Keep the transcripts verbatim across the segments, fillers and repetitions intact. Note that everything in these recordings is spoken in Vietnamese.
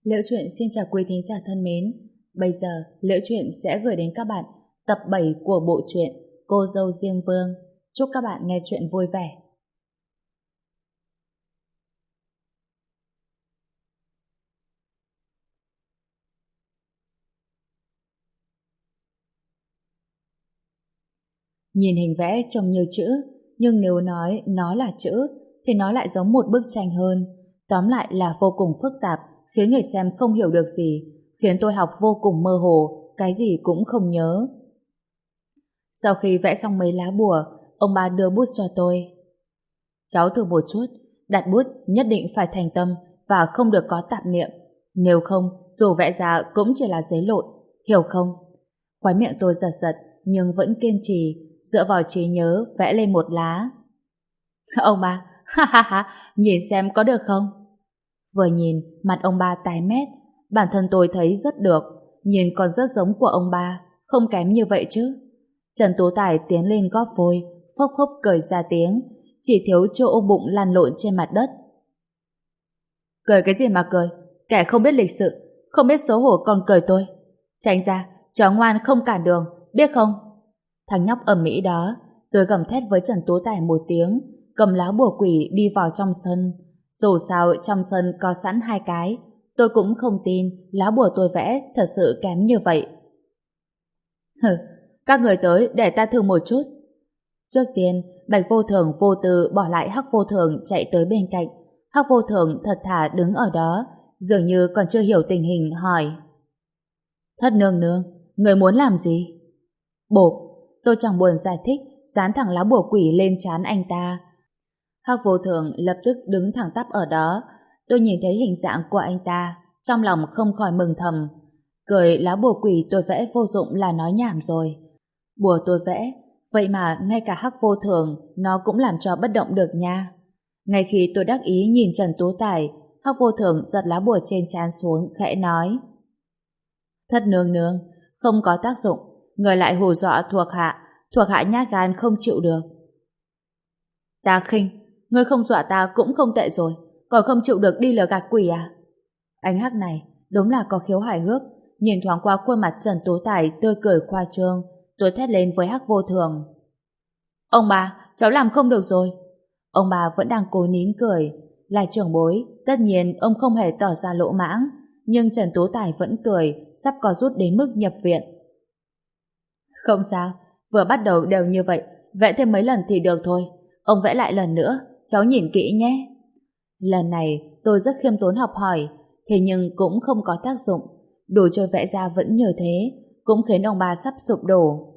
Liễu Chuyện xin chào quý thính giả thân mến. Bây giờ, Liễu Chuyện sẽ gửi đến các bạn tập bảy của bộ truyện Cô dâu Diêm Vương. Chúc các bạn nghe chuyện vui vẻ. Nhìn hình vẽ trông như chữ, nhưng nếu nói nó là chữ, thì nó lại giống một bức tranh hơn. Tóm lại là vô cùng phức tạp, khiến người xem không hiểu được gì, khiến tôi học vô cùng mơ hồ, cái gì cũng không nhớ. Sau khi vẽ xong mấy lá bùa, ông bà đưa bút cho tôi. Cháu thử một chút, đặt bút nhất định phải thành tâm và không được có tạp niệm. Nếu không, dù vẽ ra cũng chỉ là giấy lộn, hiểu không? Khóe miệng tôi giật giật, nhưng vẫn kiên trì, dựa vào trí nhớ vẽ lên một lá. Ông ba, ha ha ha, nhìn xem có được không? Vừa nhìn, mặt ông ba tái mét, bản thân tôi thấy rất được, nhìn còn rất giống của ông ba, không kém như vậy chứ. Trần Tú Tài tiến lên góp vôi, phốc phốc cười ra tiếng, chỉ thiếu chỗ ôm bụng lăn lộn trên mặt đất. Cười cái gì mà cười, kẻ không biết lịch sự, không biết xấu hổ còn cười tôi. Tránh ra, chó ngoan không cản đường, biết không? Thằng nhóc ầm ĩ đó, tôi gầm thét với Trần Tú Tài một tiếng, cầm lá bùa quỷ đi vào trong sân. Dù sao trong sân có sẵn hai cái, tôi cũng không tin lá bùa tôi vẽ thật sự kém như vậy. Hừ, các người tới để ta thử một chút. Trước tiên, Bạch Vô Thường vô tư bỏ lại Hắc Vô Thường chạy tới bên cạnh. Hắc Vô Thường thật thà đứng ở đó, dường như còn chưa hiểu tình hình, hỏi: Thất nương nương, người muốn làm gì? Bộp, tôi chẳng buồn giải thích, dán thẳng lá bùa quỷ lên trán anh ta. Hắc Vô Thường lập tức đứng thẳng tắp ở đó. Tôi nhìn thấy hình dạng của anh ta, trong lòng không khỏi mừng thầm. Cười lá bùa quỷ tôi vẽ vô dụng là nói nhảm rồi. Bùa tôi vẽ, vậy mà ngay cả Hắc Vô Thường nó cũng làm cho bất động được nha. Ngay khi tôi đắc ý nhìn Trần Tú Tài, Hắc Vô Thường giật lá bùa trên trán xuống, khẽ nói: Thất nương nương, không có tác dụng, người lại hù dọa thuộc hạ, thuộc hạ nhát gan không chịu được. Ta khinh, ngươi không dọa ta cũng không tệ rồi, còn không chịu được đi lừa gạt quỷ à? Anh Hắc này đúng là có khiếu hài hước. Nhìn thoáng qua khuôn mặt Trần Tú Tài tươi cười khoa trương, tôi thét lên với Hắc Vô Thường: Ông bà, cháu làm không được rồi. Ông bà vẫn đang cố nín cười. Là trưởng bối, tất nhiên ông không hề tỏ ra lỗ mãng, nhưng Trần Tú Tài vẫn cười, sắp có rút đến mức nhập viện. Không sao, vừa bắt đầu đều như vậy, vẽ thêm mấy lần thì được thôi. Ông vẽ lại lần nữa, cháu nhìn kỹ nhé. Lần này tôi rất khiêm tốn học hỏi, thế nhưng cũng không có tác dụng. Đồ chơi vẽ ra vẫn như thế, cũng khiến ông ba sắp sụp đổ.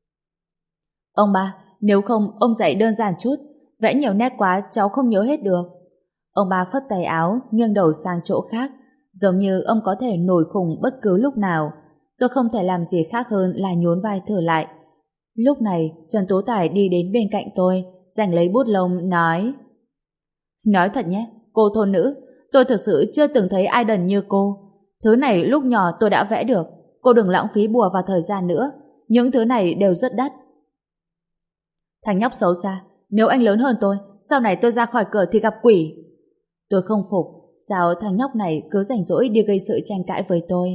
Ông ba, nếu không ông dạy đơn giản chút, vẽ nhiều nét quá cháu không nhớ hết được. Ông ba phất tay áo, nghiêng đầu sang chỗ khác, giống như ông có thể nổi khùng bất cứ lúc nào. Tôi không thể làm gì khác hơn là nhún vai thử lại. Lúc này Trần Tú Tài đi đến bên cạnh tôi, giành lấy bút lông nói: Nói thật nhé, cô thôn nữ, tôi thực sự chưa từng thấy ai đần như cô. Thứ này lúc nhỏ tôi đã vẽ được, cô đừng lãng phí bùa và thời gian nữa, những thứ này đều rất đắt. Thằng nhóc xấu xa, nếu anh lớn hơn tôi, sau này tôi ra khỏi cửa thì gặp quỷ. Tôi không phục, sao thằng nhóc này cứ rảnh rỗi đi gây sự tranh cãi với tôi.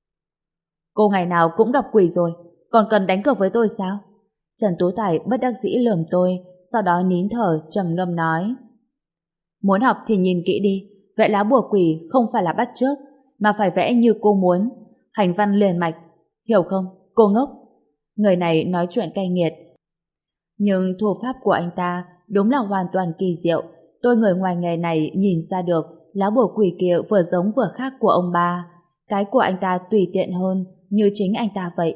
Cô ngày nào cũng gặp quỷ rồi, còn cần đánh cược với tôi sao? Trần Tú Tài bất đắc dĩ lườm tôi, sau đó nín thở trầm ngâm nói: Muốn học thì nhìn kỹ đi, vẽ lá bùa quỷ không phải là bắt chước, mà phải vẽ như cô muốn, hành văn liền mạch, hiểu không, cô ngốc? Người này nói chuyện cay nghiệt, nhưng thủ pháp của anh ta đúng là hoàn toàn kỳ diệu. Tôi người ngoài nghề này nhìn ra được lá bùa quỷ kia vừa giống vừa khác của ông ba. Cái của anh ta tùy tiện hơn, như chính anh ta vậy.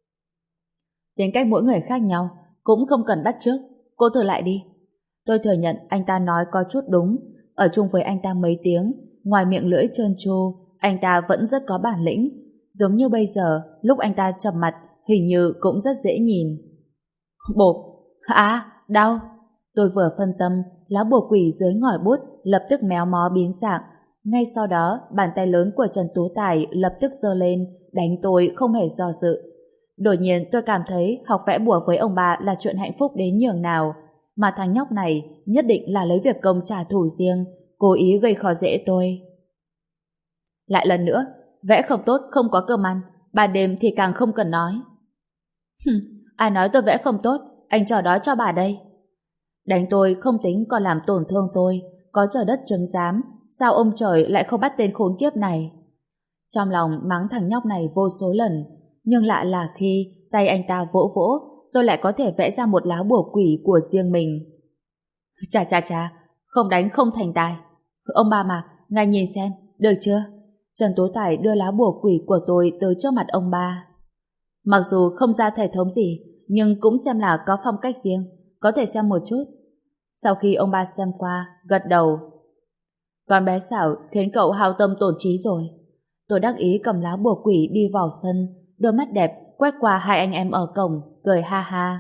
Tính cách mỗi người khác nhau, cũng không cần bắt chước. Cô thử lại đi. Tôi thừa nhận anh ta nói có chút đúng. Ở chung với anh ta mấy tiếng, ngoài miệng lưỡi trơn tru, anh ta vẫn rất có bản lĩnh. Giống như bây giờ, lúc anh ta trầm mặt, hình như cũng rất dễ nhìn. Bộp! À, đau! Tôi vừa phân tâm, lá bùa quỷ dưới ngòi bút lập tức méo mó biến dạng. Ngay sau đó, bàn tay lớn của Trần Tú Tài lập tức giơ lên, đánh tôi không hề do dự. Đột nhiên tôi cảm thấy học vẽ bùa với ông bà là chuyện hạnh phúc đến nhường nào. Mà thằng nhóc này nhất định là lấy việc công trả thù riêng, cố ý gây khó dễ tôi. Lại lần nữa, vẽ không tốt không có cơm ăn, ban đêm thì càng không cần nói. Hừm, ai nói tôi vẽ không tốt, anh trò đó cho bà đây. Đánh tôi không tính còn làm tổn thương tôi, có trời đất chứng giám, sao ông trời lại không bắt tên khốn kiếp này? Trong lòng mắng thằng nhóc này vô số lần, nhưng lạ là khi tay anh ta vỗ vỗ, tôi lại có thể vẽ ra một lá bùa quỷ của riêng mình. Chà chà chà, không đánh không thành tài. Ông ba Mạc, ngài nhìn xem, được chưa? Trần Tố Tài đưa lá bùa quỷ của tôi tới trước mặt ông ba. Mặc dù không ra thể thống gì, nhưng cũng xem là có phong cách riêng, có thể xem một chút. Sau khi ông ba xem qua, gật đầu. Con bé xảo khiến cậu hao tâm tổn trí rồi. Tôi đắc ý cầm lá bùa quỷ đi vào sân, đôi mắt đẹp quét qua hai anh em ở cổng, cười ha ha.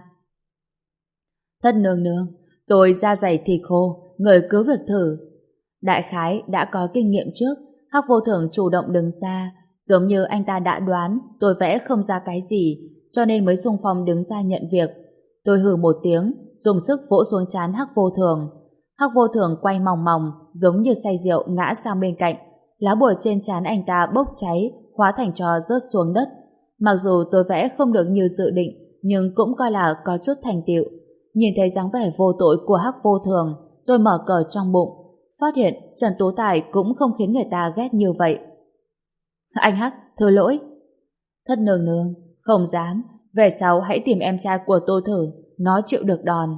Thất nương nương, tôi da dày thịt khô, người cứ việc thử. Đại khái đã có kinh nghiệm trước, Hắc Vô Thường chủ động đứng ra, giống như anh ta đã đoán tôi vẽ không ra cái gì, cho nên mới xung phong đứng ra nhận việc. Tôi hừ một tiếng, dùng sức vỗ xuống trán Hắc Vô Thường. Hắc Vô Thường quay mòng mòng, giống như say rượu ngã sang bên cạnh. Lá bùa trên trán anh ta bốc cháy, hóa thành tro rớt xuống đất. Mặc dù tôi vẽ không được như dự định, nhưng cũng coi là có chút thành tựu. Nhìn thấy dáng vẻ vô tội của Hắc Vô Thường, tôi mở cờ trong bụng, phát hiện Trần Tố Tài cũng không khiến người ta ghét như vậy. Anh Hắc, thứ lỗi. Thất nương nương, không dám, về sau hãy tìm em trai của tôi thử, nó chịu được đòn.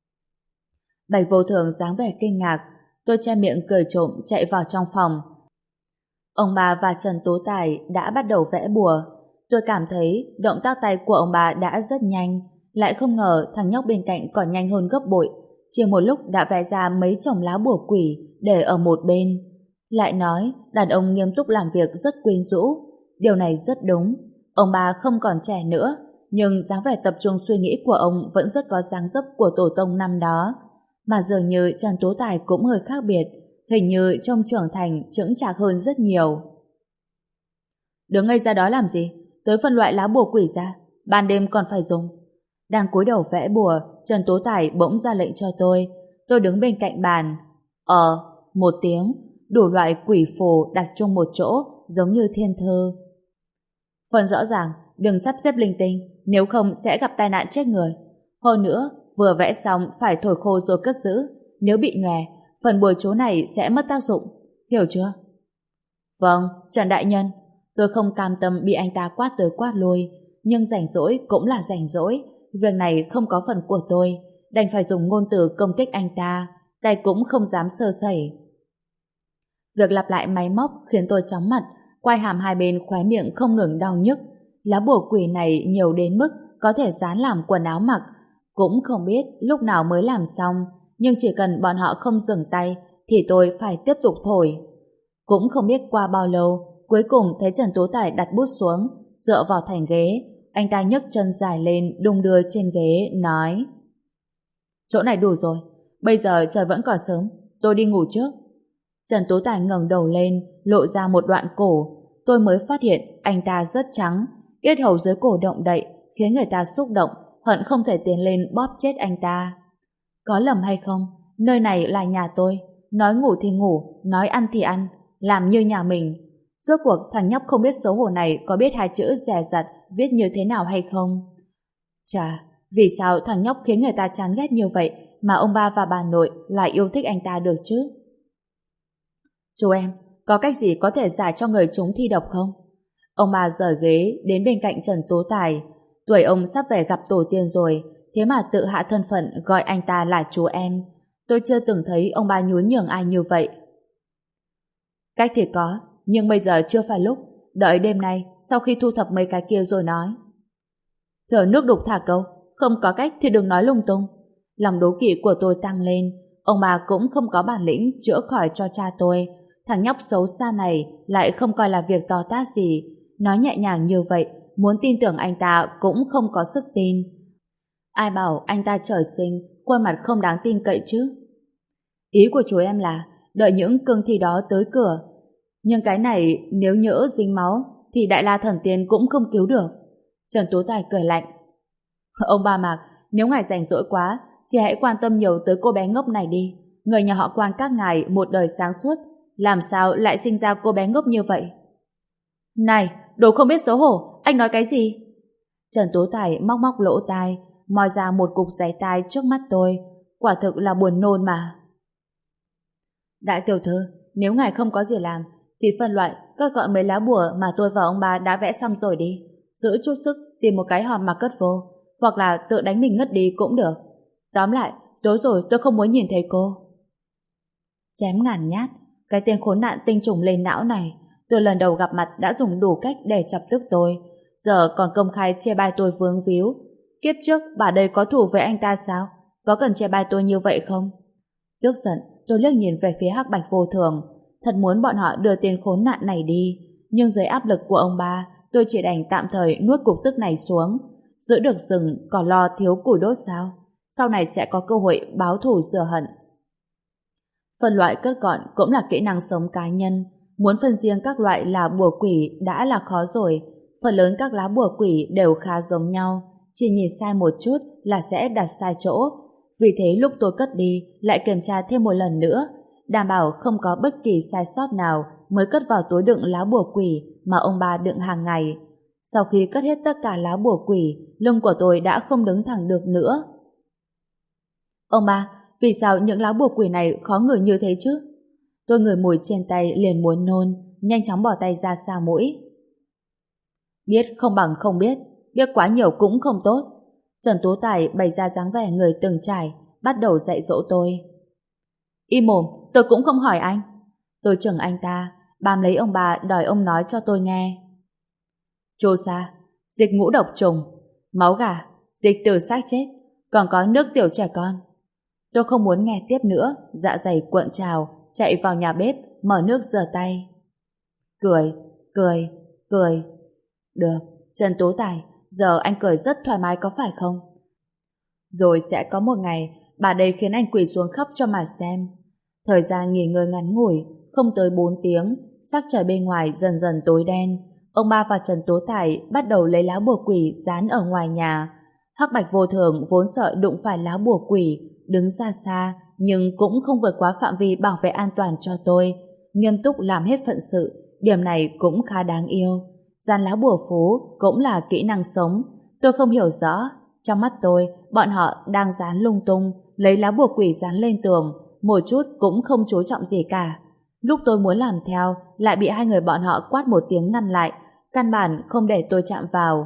Bạch Vô Thường dáng vẻ kinh ngạc, tôi che miệng cười trộm chạy vào trong phòng. Ông bà và Trần Tố Tài đã bắt đầu vẽ bùa. Tôi cảm thấy động tác tay của ông bà đã rất nhanh, lại không ngờ thằng nhóc bên cạnh còn nhanh hơn gấp bội. Chỉ một lúc đã vẽ ra mấy chồng lá bùa quỷ để ở một bên. Lại nói, đàn ông nghiêm túc làm việc rất quyến rũ. Điều này rất đúng. Ông bà không còn trẻ nữa, nhưng dáng vẻ tập trung suy nghĩ của ông vẫn rất có dáng dấp của tổ tông năm đó. Mà dường như Trần Tố Tài cũng hơi khác biệt, hình như trông trưởng thành chững chạc hơn rất nhiều. Đứng ngây ra đó làm gì? Tới phân loại lá bùa quỷ ra, ban đêm còn phải dùng. Đang cúi đầu vẽ bùa, Trần Tố Tài bỗng ra lệnh cho tôi. Tôi đứng bên cạnh bàn. Ờ, một tiếng, đủ loại quỷ phù đặt chung một chỗ, giống như thiên thư. Phần rõ ràng, đừng sắp xếp linh tinh, nếu không sẽ gặp tai nạn chết người. Hơn nữa, vừa vẽ xong phải thổi khô rồi cất giữ. Nếu bị nhòe, phần bùa chú này sẽ mất tác dụng. Hiểu chưa? Vâng, Trần Đại Nhân. Tôi không cam tâm bị anh ta quát tới quát lui, nhưng rảnh rỗi cũng là rảnh rỗi. Việc này không có phần của tôi, đành phải dùng ngôn từ công kích anh ta, tay cũng không dám sơ sẩy. Việc lặp lại máy móc khiến tôi chóng mặt, quai hàm hai bên khóe miệng không ngừng đau nhức. Lá bùa quỷ này nhiều đến mức có thể dán làm quần áo mặc, cũng không biết lúc nào mới làm xong, nhưng chỉ cần bọn họ không dừng tay thì tôi phải tiếp tục thổi. Cũng không biết qua bao lâu, cuối cùng thấy Trần Tố Tài đặt bút xuống, dựa vào thành ghế. Anh ta nhấc chân dài lên, đung đưa trên ghế, nói: Chỗ này đủ rồi, bây giờ trời vẫn còn sớm, tôi đi ngủ trước. Trần Tố Tài ngẩng đầu lên, lộ ra một đoạn cổ. Tôi mới phát hiện anh ta rất trắng, yết hầu dưới cổ động đậy, khiến người ta xúc động, hận không thể tiến lên bóp chết anh ta. Có lầm hay không, nơi này là nhà tôi, nói ngủ thì ngủ, nói ăn thì ăn, làm như nhà mình. Rốt cuộc thằng nhóc không biết xấu hổ này có biết hai chữ dè dặt viết như thế nào hay không? Chà, vì sao thằng nhóc khiến người ta chán ghét như vậy mà ông ba và bà nội lại yêu thích anh ta được chứ? Chú em, có cách gì có thể giải cho người chúng thi độc không? Ông bà rời ghế đến bên cạnh Trần Tố Tài. Tuổi ông sắp về gặp tổ tiên rồi, thế mà tự hạ thân phận gọi anh ta là chú em. Tôi chưa từng thấy ông bà nhún nhường ai như vậy. Cách thì có, nhưng bây giờ chưa phải lúc. Đợi đêm nay, sau khi thu thập mấy cái kia rồi nói. Thở nước đục thả câu, không có cách thì đừng nói lung tung. Lòng đố kỵ của tôi tăng lên. Ông bà cũng không có bản lĩnh chữa khỏi cho cha tôi. Thằng nhóc xấu xa này lại không coi là việc to tát gì. Nói nhẹ nhàng như vậy, muốn tin tưởng anh ta cũng không có sức tin. Ai bảo anh ta trời sinh, khuôn mặt không đáng tin cậy chứ? Ý của chú em là đợi những cương thi đó tới cửa. Nhưng cái này nếu nhỡ dính máu thì Đại La Thần Tiên cũng không cứu được. Trần Tố Tài cười lạnh. Ông ba Mạc, nếu ngài rảnh rỗi quá thì hãy quan tâm nhiều tới cô bé ngốc này đi. Người nhà họ Quan các ngài một đời sáng suốt, làm sao lại sinh ra cô bé ngốc như vậy? Này, đồ không biết xấu hổ, anh nói cái gì? Trần Tú Tài móc móc lỗ tai, moi ra một cục giấy tai trước mắt tôi. Quả thực là buồn nôn mà. Đại tiểu thư, nếu ngài không có gì làm, thì phân loại các gọi mấy lá bùa mà tôi và ông bà đã vẽ xong rồi đi. Giữ chút sức tìm một cái hòm mà cất vô, hoặc là tự đánh mình ngất đi cũng được. Tóm lại, tối rồi tôi không muốn nhìn thấy cô. Chém ngàn nhát, cái tên khốn nạn tinh trùng lên não này, từ lần đầu gặp mặt đã dùng đủ cách để chọc tức tôi, giờ còn công khai chê bai tôi vướng víu. Kiếp trước bà đây có thù với anh ta sao? Có cần chê bai tôi như vậy không? Tức giận, tôi liếc nhìn về phía Hắc Bạch Vô Thường, thật muốn bọn họ đưa tên khốn nạn này đi, nhưng dưới áp lực của ông ba, tôi chỉ đành tạm thời nuốt cục tức này xuống. Giữ được rừng còn lo thiếu củi đốt sao? Sau này sẽ có cơ hội báo thù rửa hận. Phân loại cất gọn cũng là kỹ năng sống cá nhân. Muốn phân riêng các loại là bùa quỷ đã là khó rồi. Phần lớn các lá bùa quỷ đều khá giống nhau, chỉ nhìn sai một chút là sẽ đặt sai chỗ. Vì thế lúc tôi cất đi lại kiểm tra thêm một lần nữa, đảm bảo không có bất kỳ sai sót nào mới cất vào túi đựng lá bùa quỷ mà ông ba đựng hàng ngày. Sau khi cất hết tất cả lá bùa quỷ, lưng của tôi đã không đứng thẳng được nữa. Ông ba, vì sao những lá bùa quỷ này khó ngửi như thế chứ? Tôi ngửi mùi trên tay liền muốn nôn, nhanh chóng bỏ tay ra xa mũi. Biết không bằng không biết, biết quá nhiều cũng không tốt. Trần Tú Tài bày ra dáng vẻ người từng trải, bắt đầu dạy dỗ tôi. Im mồm, tôi cũng không hỏi anh. Tôi chừng anh ta, bám lấy ông bà đòi ông nói cho tôi nghe. Chô sa, dịch ngũ độc trùng, máu gà, dịch từ xác chết, còn có nước tiểu trẻ con. Tôi không muốn nghe tiếp nữa, dạ dày cuộn trào, chạy vào nhà bếp, mở nước rửa tay. Cười, cười, cười. Được, Trần Tú Tài, giờ anh cười rất thoải mái có phải không? Rồi sẽ có một ngày, bà đây khiến anh quỳ xuống khóc cho mà xem. Thời gian nghỉ ngơi ngắn ngủi, không tới bốn tiếng, sắc trời bên ngoài dần dần tối đen. Ông ba và Trần Tú Tài bắt đầu lấy lá bùa quỷ dán ở ngoài nhà. Hắc Bạch Vô Thường vốn sợ đụng phải lá bùa quỷ, đứng xa xa, nhưng cũng không vượt quá phạm vi bảo vệ an toàn cho tôi. Nghiêm túc làm hết phận sự, điểm này cũng khá đáng yêu. Dán lá bùa phú cũng là kỹ năng sống. Tôi không hiểu rõ, trong mắt tôi, bọn họ đang dán lung tung, lấy lá bùa quỷ dán lên tường, một chút cũng không chú trọng gì cả. Lúc tôi muốn làm theo, lại bị hai người bọn họ quát một tiếng ngăn lại, căn bản không để tôi chạm vào.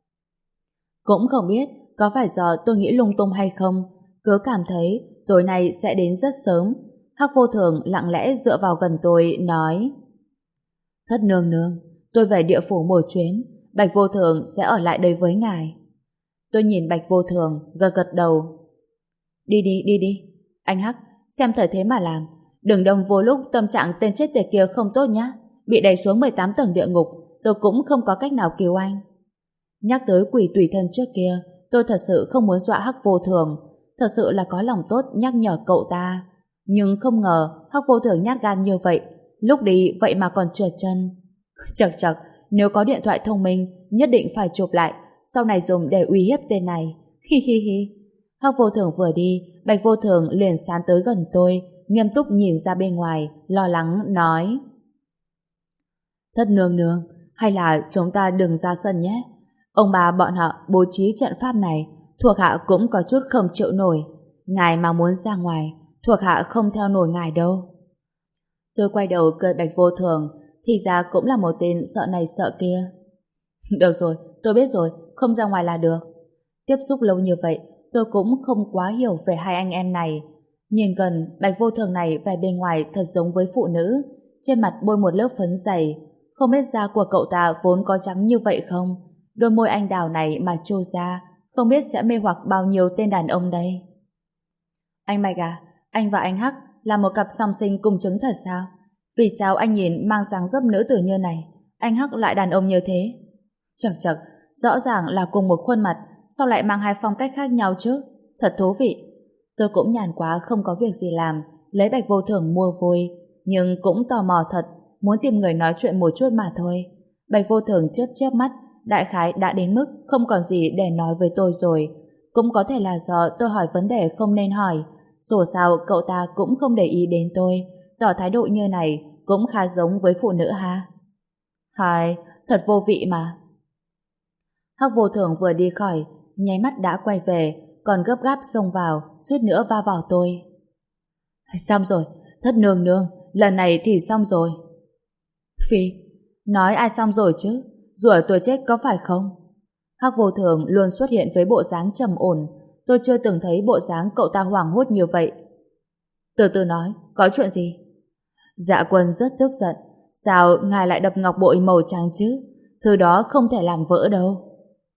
Cũng không biết có phải do tôi nghĩ lung tung hay không, cứ cảm thấy tối nay sẽ đến rất sớm. Hắc Vô Thường lặng lẽ dựa vào gần tôi, nói: Thất nương nương, tôi về địa phủ một chuyến, Bạch Vô Thường sẽ ở lại đây với ngài. Tôi nhìn Bạch Vô Thường, gật gật đầu. Đi đi, đi đi. Anh Hắc, xem thời thế mà làm. Đừng đâm vô lúc tâm trạng tên chết tiệt kia không tốt nhá. Bị đẩy xuống mười tám tầng địa ngục, tôi cũng không có cách nào cứu anh. Nhắc tới quỷ tùy thân trước kia, tôi thật sự không muốn dọa Hắc Vô Thường. Thật sự là có lòng tốt nhắc nhở cậu ta. Nhưng không ngờ Hắc Vô Thường nhát gan như vậy, lúc đi vậy mà còn trượt chân. Chật chật, nếu có điện thoại thông minh, nhất định phải chụp lại, sau này dùng để uy hiếp tên này. Hi hi hi. Hắc Vô Thường vừa đi, Bạch Vô Thường liền sán tới gần tôi, nghiêm túc nhìn ra bên ngoài, lo lắng nói: Thất nương nương, hay là chúng ta đừng ra sân nhé. Ông bà bọn họ bố trí trận pháp này, thuộc hạ cũng có chút không chịu nổi. Ngài mà muốn ra ngoài, thuộc hạ không theo nổi ngài đâu. Tôi quay đầu cười Bạch Vô Thường, thì ra cũng là một tên sợ này sợ kia. Được rồi, tôi biết rồi, không ra ngoài là được. Tiếp xúc lâu như vậy, tôi cũng không quá hiểu về hai anh em này. Nhìn gần, Bạch Vô Thường này vẻ bên ngoài thật giống với phụ nữ, trên mặt bôi một lớp phấn dày. Không biết da của cậu ta vốn có trắng như vậy không? Đôi môi anh đào này mà trôi ra, không biết sẽ mê hoặc bao nhiêu tên đàn ông đây. Anh Bạch à, anh và anh Hắc là một cặp song sinh cùng trứng thật sao? Vì sao anh nhìn mang dáng dấp nữ tử như này, anh Hắc lại đàn ông như thế? Chật chật, rõ ràng là cùng một khuôn mặt, sao lại mang hai phong cách khác nhau chứ? Thật thú vị. Tôi cũng nhàn quá không có việc gì làm, lấy Bạch Vô Thường mua vui, nhưng cũng tò mò thật, muốn tìm người nói chuyện một chút mà thôi. Bạch Vô Thường chớp chớp mắt, đại khái đã đến mức không còn gì để nói với tôi rồi. Cũng có thể là do tôi hỏi vấn đề không nên hỏi, dù sao cậu ta cũng không để ý đến tôi, tỏ thái độ như này cũng khá giống với phụ nữ ha. Hai, thật vô vị mà. Hắc Vô Thường vừa đi khỏi, nháy mắt đã quay về, còn gấp gáp xông vào, suýt nữa va vào tôi. Xong rồi, Thất nương nương, lần này thì xong rồi. Phi, nói ai xong rồi chứ, rủa tôi chết có phải không? Hắc Vô Thường luôn xuất hiện với bộ dáng trầm ổn, tôi chưa từng thấy bộ dáng cậu ta hoảng hốt như vậy. Từ từ nói, có chuyện gì? Dạ Quân rất tức giận, sao ngài lại đập ngọc bội màu trắng chứ? Thứ đó không thể làm vỡ đâu.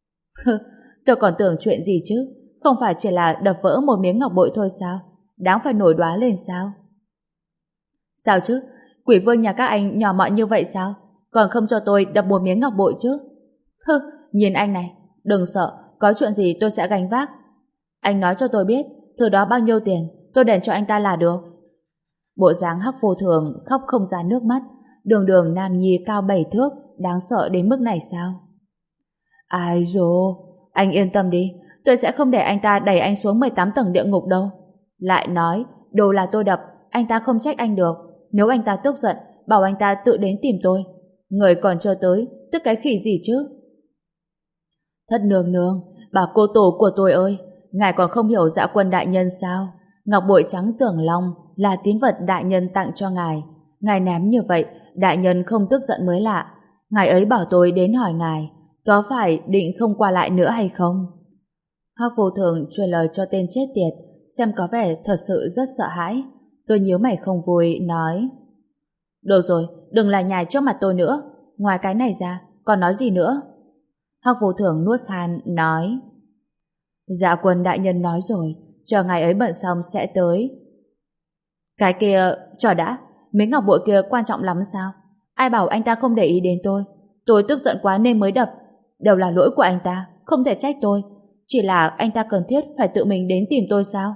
Tôi còn tưởng chuyện gì chứ, không phải chỉ là đập vỡ một miếng ngọc bội thôi sao? Đáng phải nổi đoá lên sao? Sao chứ? Quỷ vương nhà các anh nhỏ mọn như vậy sao? Còn không cho tôi đập một miếng ngọc bội chứ? Hừ, nhìn anh này, đừng sợ, có chuyện gì tôi sẽ gánh vác. Anh nói cho tôi biết, thứ đó bao nhiêu tiền, tôi đền cho anh ta là được. Bộ dáng Hắc Vô Thường khóc không ra nước mắt, đường đường nam nhi cao bảy thước, đáng sợ đến mức này sao? Ai dồ, anh yên tâm đi, tôi sẽ không để anh ta đẩy anh xuống mười tám tầng địa ngục đâu. Lại nói, đồ là tôi đập, anh ta không trách anh được. Nếu anh ta tức giận, bảo anh ta tự đến tìm tôi. Người còn chưa tới, tức cái khỉ gì chứ? Thất nương nương, bà cô tổ của tôi ơi, ngài còn không hiểu Dạ Quân đại nhân sao? Ngọc bội trắng Tưởng Long là tín vật đại nhân tặng cho ngài. Ngài ném như vậy, đại nhân không tức giận mới lạ. Ngài ấy bảo tôi đến hỏi ngài, có phải định không qua lại nữa hay không? Hắc Vô Thường truyền lời cho tên chết tiệt, xem có vẻ thật sự rất sợ hãi. Tôi nhíu mày không vui, nói: Được rồi, đừng lại nhài trước mặt tôi nữa. Ngoài cái này ra, còn nói gì nữa? Hắc Vô Thường nuốt khan, nói: Dạ Quân đại nhân nói rồi, chờ ngài ấy bận xong sẽ tới. Cái kia, chờ đã, miếng ngọc bội kia quan trọng lắm sao? Ai bảo anh ta không để ý đến tôi? Tôi tức giận quá nên mới đập. Đều là lỗi của anh ta, không thể trách tôi. Chỉ là anh ta cần thiết phải tự mình đến tìm tôi sao?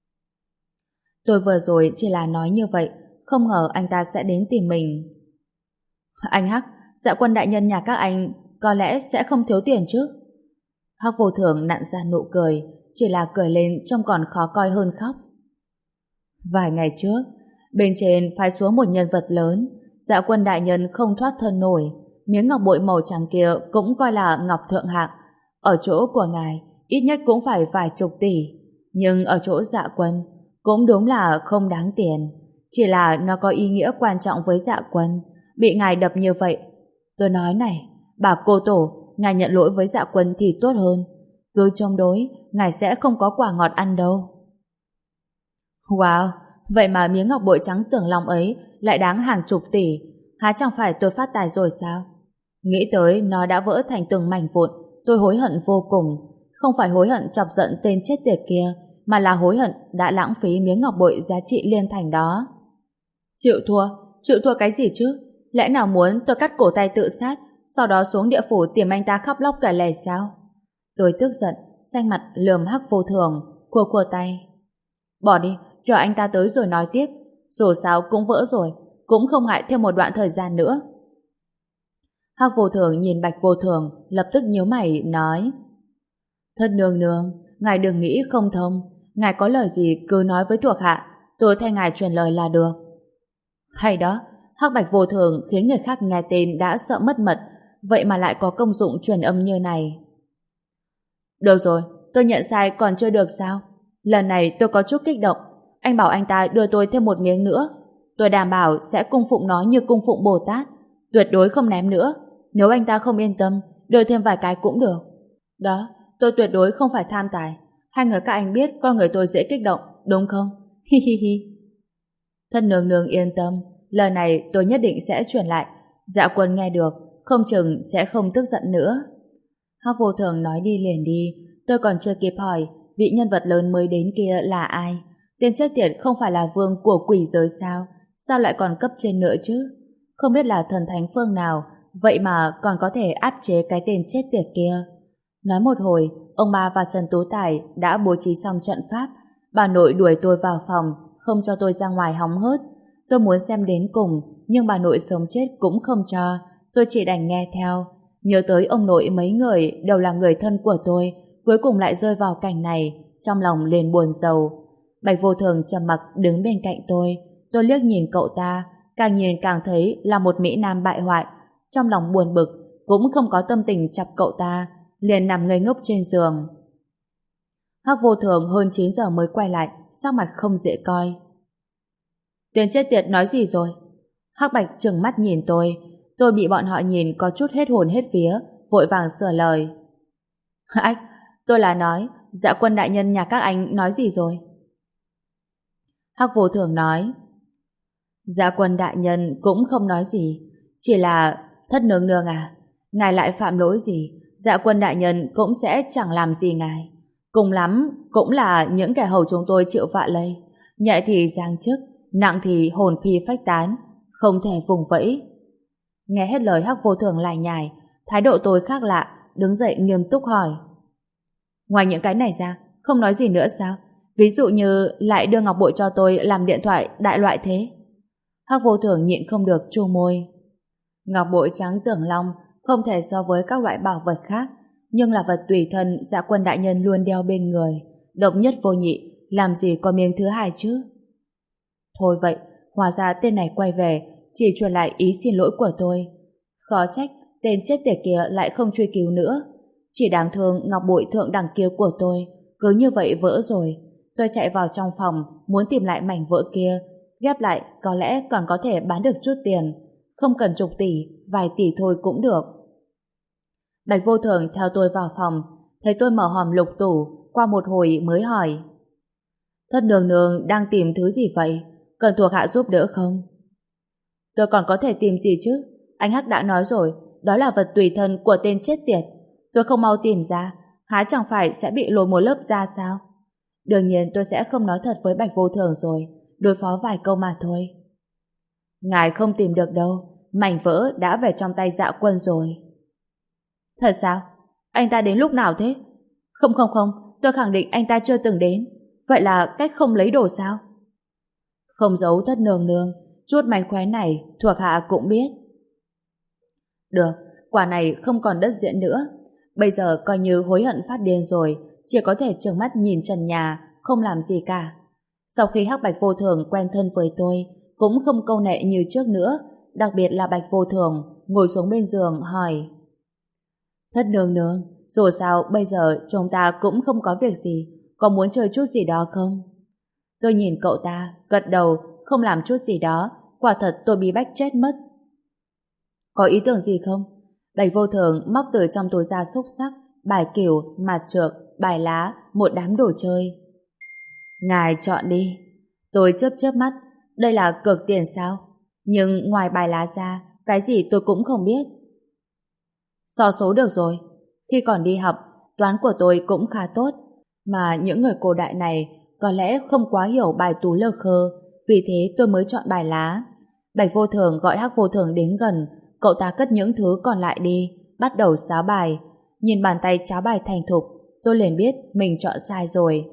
Tôi vừa rồi chỉ là nói như vậy, không ngờ anh ta sẽ đến tìm mình. Anh Hắc, Dạ Quân đại nhân nhà các anh có lẽ sẽ không thiếu tiền chứ? Hắc Vô Thường nặn ra nụ cười, chỉ là cười lên trông còn khó coi hơn khóc. Vài ngày trước, bên trên phái xuống một nhân vật lớn, Dạ Quân đại nhân không thoát thân nổi, miếng ngọc bội màu trắng kia cũng coi là ngọc thượng hạng. Ở chỗ của ngài, ít nhất cũng phải vài chục tỷ, nhưng ở chỗ Dạ Quân, cũng đúng là không đáng tiền. Chỉ là nó có ý nghĩa quan trọng với Dạ Quân, bị ngài đập như vậy. Tôi nói này, bà cô tổ, ngài nhận lỗi với Dạ Quân thì tốt hơn. Cứ chống đối, ngài sẽ không có quả ngọt ăn đâu. Wow, vậy mà miếng ngọc bội trắng Tưởng Long ấy lại đáng hàng chục tỷ. Há chẳng phải tôi phát tài rồi sao? Nghĩ tới nó đã vỡ thành từng mảnh vụn, tôi hối hận vô cùng. Không phải hối hận chọc giận tên chết tiệt kia, mà là hối hận đã lãng phí miếng ngọc bội giá trị liên thành đó. Chịu thua? Chịu thua cái gì chứ? Lẽ nào muốn tôi cắt cổ tay tự sát, sau đó xuống địa phủ tìm anh ta khóc lóc kể lể sao? Tôi tức giận, xanh mặt lườm Hắc Vô Thường, khua khua tay. Bỏ đi, chờ anh ta tới rồi nói tiếp. Dù sao cũng vỡ rồi, cũng không ngại thêm một đoạn thời gian nữa. Hắc Vô Thường nhìn Bạch Vô Thường, lập tức nhíu mày, nói: Thất nương nương, ngài đừng nghĩ không thông. Ngài có lời gì cứ nói với thuộc hạ, tôi thay ngài truyền lời là được. Hay đó, Hắc Bạch Vô Thường khiến người khác nghe tên đã sợ mất mật, vậy mà lại có công dụng truyền âm như này. Được rồi, tôi nhận sai còn chưa được sao? Lần này tôi có chút kích động. Anh bảo anh ta đưa tôi thêm một miếng nữa. Tôi đảm bảo sẽ cung phụng nó như cung phụng Bồ Tát, tuyệt đối không ném nữa. Nếu anh ta không yên tâm, đưa thêm vài cái cũng được. Đó, tôi tuyệt đối không phải tham tài. Hai người các anh biết con người tôi dễ kích động, đúng không? Hi hi hi. Thân nương nương yên tâm, lời này tôi nhất định sẽ truyền lại. Dạ Quân nghe được, không chừng sẽ không tức giận nữa. Hắc Vô Thường nói đi liền đi, tôi còn chưa kịp hỏi vị nhân vật lớn mới đến kia là ai. Tên chết tiệt không phải là vương của quỷ giới sao? Sao lại còn cấp trên nữa chứ? Không biết là thần thánh phương nào, vậy mà còn có thể áp chế cái tên chết tiệt kia. Nói một hồi, ông ba và Trần Tú Tài đã bố trí xong trận pháp. Bà nội đuổi tôi vào phòng, không cho tôi ra ngoài hóng hớt. Tôi muốn xem đến cùng, nhưng bà nội sống chết cũng không cho. Tôi chỉ đành nghe theo. Nhớ tới ông nội mấy người đều là người thân của tôi, cuối cùng lại rơi vào cảnh này, trong lòng liền buồn rầu. Bạch Vô Thường trầm mặc đứng bên cạnh tôi. Tôi liếc nhìn cậu ta, càng nhìn càng thấy là một mỹ nam bại hoại. Trong lòng buồn bực, cũng không có tâm tình chọc cậu ta, liền nằm ngây ngốc trên giường. Hắc Vô Thường hơn chín giờ mới quay lại, sắc mặt không dễ coi. Tên chết tiệt nói gì rồi? Hắc Bạch trừng mắt nhìn tôi, tôi bị bọn họ nhìn có chút hết hồn hết vía, vội vàng sửa lời. Ách, tôi là nói, Dạ Quân đại nhân nhà các anh nói gì rồi? Hắc Vô Thường nói, Dạ Quân đại nhân cũng không nói gì, chỉ là Thất nương nương à, ngài lại phạm lỗi gì, Dạ Quân đại nhân cũng sẽ chẳng làm gì ngài. Cùng lắm cũng là những kẻ hầu chúng tôi chịu vạ lây, nhẹ thì giáng chức, nặng thì hồn phi phách tán, không thể vùng vẫy. Nghe hết lời Hắc Vô Thường lải nhải, thái độ tôi khác lạ, đứng dậy nghiêm túc hỏi. Ngoài những cái này ra, không nói gì nữa sao? Ví dụ như lại đưa ngọc bội cho tôi làm điện thoại đại loại thế. Hắc Vô Thường nhịn không được chu môi. Ngọc bội trắng tưởng long không thể so với các loại bảo vật khác, nhưng là vật tùy thân Dạ Quân đại nhân luôn đeo bên người, độc nhất vô nhị, làm gì có miếng thứ hai chứ? Thôi vậy, hóa ra tên này quay về, chỉ truyền lại ý xin lỗi của tôi. Khó trách, tên chết tiệt kia lại không truy cứu nữa. Chỉ đáng thương ngọc bội thượng đẳng kia của tôi, cứ như vậy vỡ rồi. Tôi chạy vào trong phòng, muốn tìm lại mảnh vỡ kia, ghép lại có lẽ còn có thể bán được chút tiền. Không cần chục tỷ, vài tỷ thôi cũng được. Bạch Vô Thường theo tôi vào phòng, thấy tôi mở hòm lục tủ, qua một hồi mới hỏi. Thất nương nương đang tìm thứ gì vậy? Cần thuộc hạ giúp đỡ không? Tôi còn có thể tìm gì chứ? Anh Hắc đã nói rồi, đó là vật tùy thân của tên chết tiệt. Tôi không mau tìm ra, há chẳng phải sẽ bị lột một lớp da sao? Đương nhiên tôi sẽ không nói thật với Bạch Vô Thường rồi, đối phó vài câu mà thôi. Ngài không tìm được đâu, mảnh vỡ đã về trong tay Dạ Quân rồi. Thật sao? Anh ta đến lúc nào thế? Không không không, tôi khẳng định anh ta chưa từng đến. Vậy là cách không lấy đồ sao? Không giấu thất nương nương, chút mánh khóe này thuộc hạ cũng biết. Được, quả này không còn đất diễn nữa. Bây giờ coi như hối hận phát điên rồi, chỉ có thể trừng mắt nhìn trần nhà, không làm gì cả. Sau khi Hắc Bạch Vô Thường quen thân với tôi, cũng không câu nệ như trước nữa, đặc biệt là Bạch Vô Thường ngồi xuống bên giường hỏi. Thất nương nương, dù sao bây giờ chúng ta cũng không có việc gì, có muốn chơi chút gì đó không? Tôi nhìn cậu ta, gật đầu, không làm chút gì đó, quả thật tôi bí bách chết mất. Có ý tưởng gì không? Bạch Vô Thường móc từ trong túi ra xúc sắc, bài cửu, mặt trược, bài lá, một đám đồ chơi. Ngài chọn đi. Tôi chớp chớp mắt, đây là cược tiền sao? Nhưng ngoài bài lá ra, cái gì tôi cũng không biết. So số được rồi. Khi còn đi học, toán của tôi cũng khá tốt, mà những người cổ đại này có lẽ không quá hiểu bài tú lơ khơ, vì thế tôi mới chọn bài lá. Bạch Vô Thường gọi Hắc Vô Thường đến gần, cậu ta cất những thứ còn lại đi, bắt đầu xáo bài. Nhìn bàn tay cháo bài thành thục, tôi liền biết mình chọn sai rồi.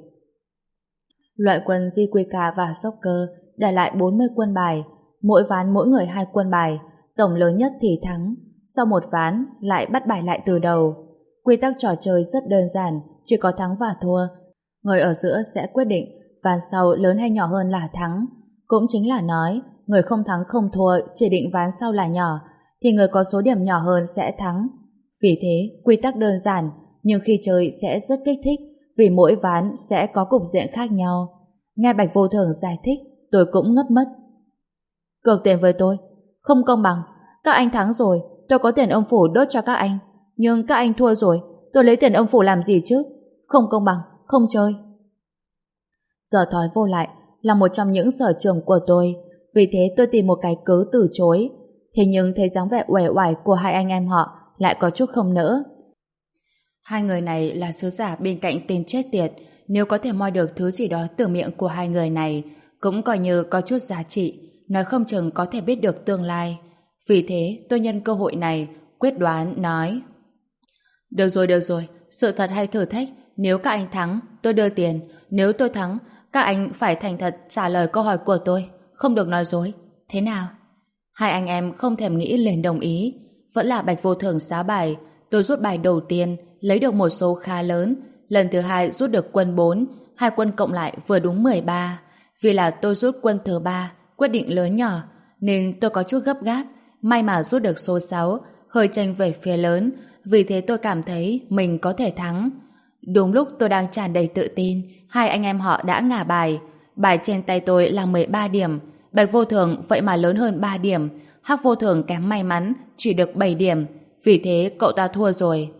Loại quân di quy ca và soccer để lại bốn mươi quân bài, mỗi ván mỗi người hai quân bài, tổng lớn nhất thì thắng. Sau một ván lại bắt bài lại từ đầu. Quy tắc trò chơi rất đơn giản, chỉ có thắng và thua. Người ở giữa sẽ quyết định ván sau lớn hay nhỏ hơn là thắng. Cũng chính là nói, người không thắng không thua chỉ định ván sau là nhỏ, thì người có số điểm nhỏ hơn sẽ thắng. Vì thế, quy tắc đơn giản, nhưng khi chơi sẽ rất kích thích, vì mỗi ván sẽ có cục diện khác nhau. Nghe Bạch Vô Thường giải thích, tôi cũng ngất mất. Cược tiền với tôi, không công bằng. Các anh thắng rồi, tôi có tiền âm phủ đốt cho các anh. Nhưng các anh thua rồi, tôi lấy tiền âm phủ làm gì chứ? Không công bằng, không chơi. Giờ thói vô lại là một trong những sở trường của tôi, vì thế tôi tìm một cái cớ từ chối. Thế nhưng thấy dáng vẻ uể oải của hai anh em họ lại có chút không nỡ. Hai người này là sứ giả bên cạnh tên chết tiệt, nếu có thể moi được thứ gì đó từ miệng của hai người này, cũng coi như có chút giá trị, nói không chừng có thể biết được tương lai. Vì thế tôi nhân cơ hội này quyết đoán nói: Được rồi, được rồi, sự thật hay thử thách, nếu các anh thắng, tôi đưa tiền, nếu tôi thắng, các anh phải thành thật trả lời câu hỏi của tôi, không được nói dối. Thế nào? Hai anh em không thèm nghĩ liền đồng ý. Vẫn là Bạch Vô Thường xá bài. Tôi rút bài đầu tiên, lấy được một số khá lớn. Lần thứ hai rút được quân bốn, hai quân cộng lại vừa đúng mười ba. Vì là tôi rút quân thứ ba, quyết định lớn nhỏ, nên tôi có chút gấp gáp. May mà rút được số sáu, hơi chênh về phía lớn, vì thế tôi cảm thấy mình có thể thắng. Đúng lúc tôi đang tràn đầy tự tin, hai anh em họ đã ngả bài. Bài trên tay tôi là mười ba điểm, Bạch Vô Thường vậy mà lớn hơn ba điểm, Hắc Vô Thường kém may mắn, chỉ được bảy điểm, vì thế cậu ta thua rồi.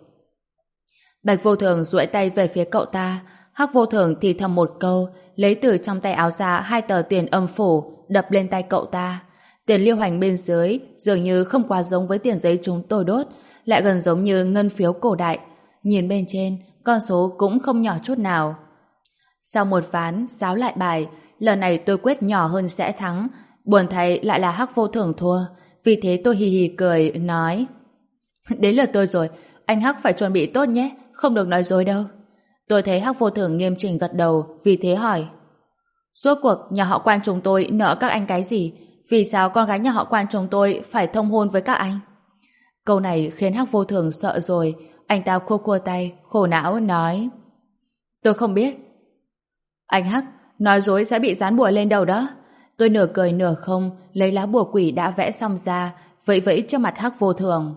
Bạch Vô Thường duỗi tay về phía cậu ta, Hắc Vô Thường thì thầm một câu, lấy từ trong tay áo ra hai tờ tiền âm phủ, đập lên tay cậu ta. Tiền liêu hành bên dưới dường như không quá giống với tiền giấy chúng tôi đốt, lại gần giống như ngân phiếu cổ đại. Nhìn bên trên, con số cũng không nhỏ chút nào. Sau một ván, sáo lại bài, lần này tôi quyết nhỏ hơn sẽ thắng. Buồn thay lại là Hắc Vô Thường thua, vì thế tôi hì hì cười, nói: đến lượt tôi rồi, anh Hắc phải chuẩn bị tốt nhé, không được nói dối đâu. Tôi thấy Hắc Vô Thường nghiêm chỉnh gật đầu, vì thế hỏi: rốt cuộc nhà họ Quan chúng tôi nợ các anh cái gì? Vì sao con gái nhà họ Quan chúng tôi phải thông hôn với các anh? Câu này khiến Hắc Vô Thường sợ rồi, anh ta khua khua tay, khổ não nói: tôi không biết. Anh Hắc, nói dối sẽ bị dán bùa lên đầu đó. Tôi nửa cười nửa không, lấy lá bùa quỷ đã vẽ xong ra, vẫy vẫy trước mặt Hắc Vô Thường.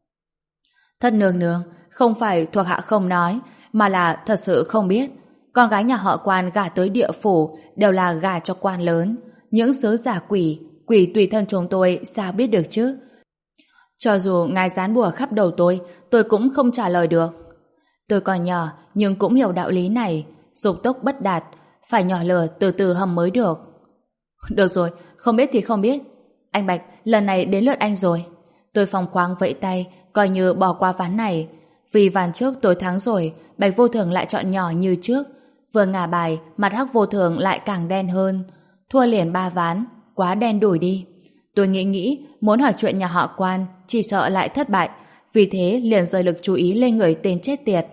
Thất nương nương, không phải thuộc hạ không nói, mà là thật sự không biết. Con gái nhà họ Quan gả tới địa phủ đều là gả cho quan lớn. Những sứ giả quỷ, quỷ tùy thân chúng tôi sao biết được chứ? Cho dù ngài dán bùa khắp đầu tôi, tôi cũng không trả lời được. Tôi còn nhỏ, nhưng cũng hiểu đạo lý này. Dục tốc bất đạt, phải nhỏ lửa từ từ hầm mới được. Được rồi, không biết thì không biết. Anh Bạch, lần này đến lượt anh rồi. Tôi phóng khoáng vẫy tay, coi như bỏ qua ván này. Vì ván trước tôi thắng rồi, Bạch Vô Thường lại chọn nhỏ như trước. Vừa ngả bài, mặt Hắc Vô Thường lại càng đen hơn. Thua liền ba ván, quá đen đủi đi. Tôi nghĩ nghĩ, muốn hỏi chuyện nhà họ Quan, chỉ sợ lại thất bại. Vì thế liền rời lực chú ý lên người tên chết tiệt.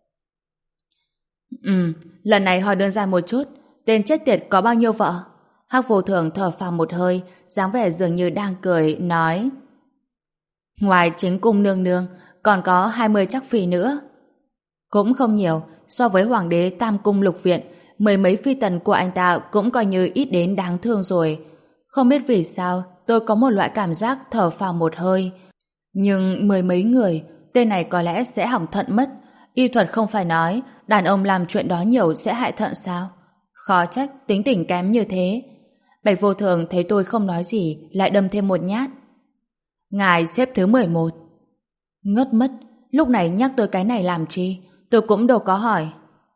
Ừ, lần này hỏi đơn giản một chút. Tên chết tiệt có bao nhiêu vợ? Hắc Vô Thường thở phào một hơi, dáng vẻ dường như đang cười, nói: ngoài chính cung nương nương, còn có hai mươi chắc phi nữa. Cũng không nhiều, so với hoàng đế Tam Cung Lục Viện, mười mấy phi tần của anh ta cũng coi như ít đến đáng thương rồi. Không biết vì sao, tôi có một loại cảm giác thở phào một hơi. Nhưng mười mấy người, tên này có lẽ sẽ hỏng thận mất. Y thuật không phải nói, đàn ông làm chuyện đó nhiều sẽ hại thận sao? Khó trách, tính tình kém như thế. Bạch Vô Thường thấy tôi không nói gì, lại đâm thêm một nhát. Ngài xếp thứ mười một. Ngất mất, lúc này nhắc tôi cái này làm chi? Tôi cũng đâu có hỏi.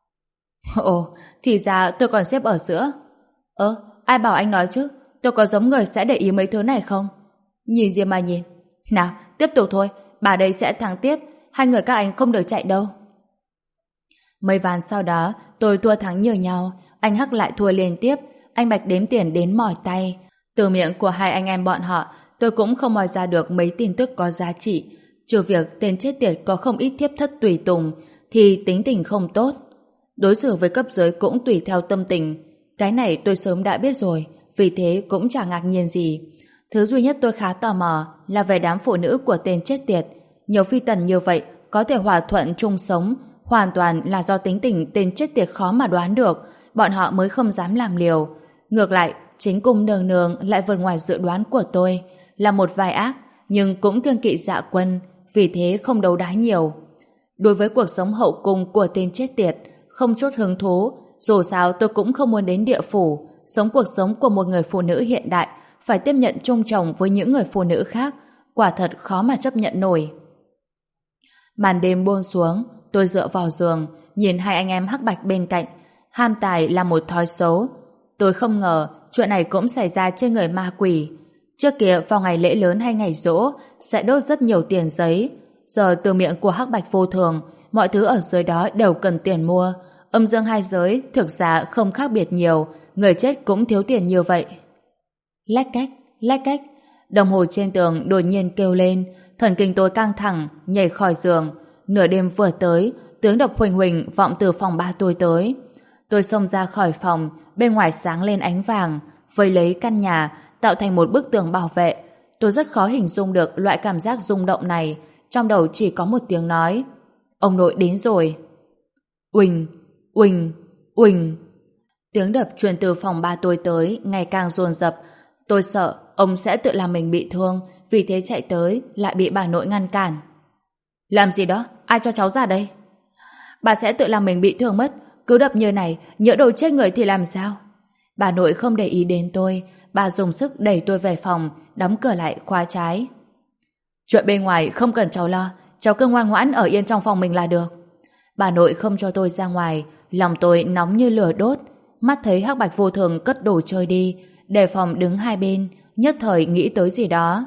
Ồ, thì ra tôi còn xếp ở giữa. Ơ, ai bảo anh nói chứ? Tôi có giống người sẽ để ý mấy thứ này không? Nhìn gì mà nhìn. Nào, tiếp tục thôi, bà đây sẽ thắng tiếp. Hai người các anh không được chạy đâu. Mấy ván sau đó, tôi thua thắng như nhau. Anh Hắc lại thua liên tiếp. Anh Bạch đếm tiền đến mỏi tay. Từ miệng của hai anh em bọn họ, tôi cũng không moi ra được mấy tin tức có giá trị. Trừ việc tên chết tiệt có không ít thiếp thất tùy tùng, thì tính tình không tốt. Đối xử với cấp dưới cũng tùy theo tâm tình. Cái này tôi sớm đã biết rồi, vì thế cũng chả ngạc nhiên gì. Thứ duy nhất tôi khá tò mò là về đám phụ nữ của tên chết tiệt. Nhiều phi tần như vậy có thể hòa thuận chung sống, hoàn toàn là do tính tình tên chết tiệt khó mà đoán được, bọn họ mới không dám làm liều. Ngược lại, chính cung nương nương lại vượt ngoài dự đoán của tôi, là một vai ác, nhưng cũng kiêng kỵ Dạ Quân, vì thế không đấu đá nhiều. Đối với cuộc sống hậu cung của tên chết tiệt, không chút hứng thú, dù sao tôi cũng không muốn đến địa phủ, sống cuộc sống của một người phụ nữ hiện đại, phải tiếp nhận chung chồng với những người phụ nữ khác, quả thật khó mà chấp nhận nổi. Màn đêm buông xuống, tôi dựa vào giường, nhìn hai anh em Hắc Bạch bên cạnh. Ham tài là một thói xấu. Tôi không ngờ chuyện này cũng xảy ra trên người ma quỷ. Trước kia vào ngày lễ lớn hay ngày giỗ sẽ đốt rất nhiều tiền giấy. Giờ từ miệng của Hắc Bạch Vô Thường, mọi thứ ở dưới đó đều cần tiền mua. Âm dương hai giới thực ra không khác biệt nhiều, người chết cũng thiếu tiền như vậy. Lách cách, lách cách, đồng hồ trên tường đột nhiên kêu lên, thần kinh tôi căng thẳng, nhảy khỏi giường. Nửa đêm vừa tới, tiếng đập huỳnh huỳnh vọng từ phòng ba tôi tới. Tôi xông ra khỏi phòng, bên ngoài sáng lên ánh vàng, vây lấy căn nhà, tạo thành một bức tường bảo vệ. Tôi rất khó hình dung được loại cảm giác rung động này, trong đầu chỉ có một tiếng nói: ông nội đến rồi. Uỳnh, uỳnh, uỳnh. Tiếng đập truyền từ phòng ba tôi tới, ngày càng dồn dập. Tôi sợ ông sẽ tự làm mình bị thương, vì thế chạy tới lại bị bà nội ngăn cản. Làm gì đó? Ai cho cháu ra đây? Bà sẽ tự làm mình bị thương mất, cứ đập như này, nhỡ đâu chết người thì làm sao? Bà nội không để ý đến tôi, bà dùng sức đẩy tôi về phòng, đóng cửa lại khóa trái. Chuyện bên ngoài không cần cháu lo, cháu cứ ngoan ngoãn ở yên trong phòng mình là được. Bà nội không cho tôi ra ngoài, lòng tôi nóng như lửa đốt. Mắt thấy Hắc Bạch Vô Thường cất đồ chơi đi, đề phòng đứng hai bên, nhất thời nghĩ tới gì đó.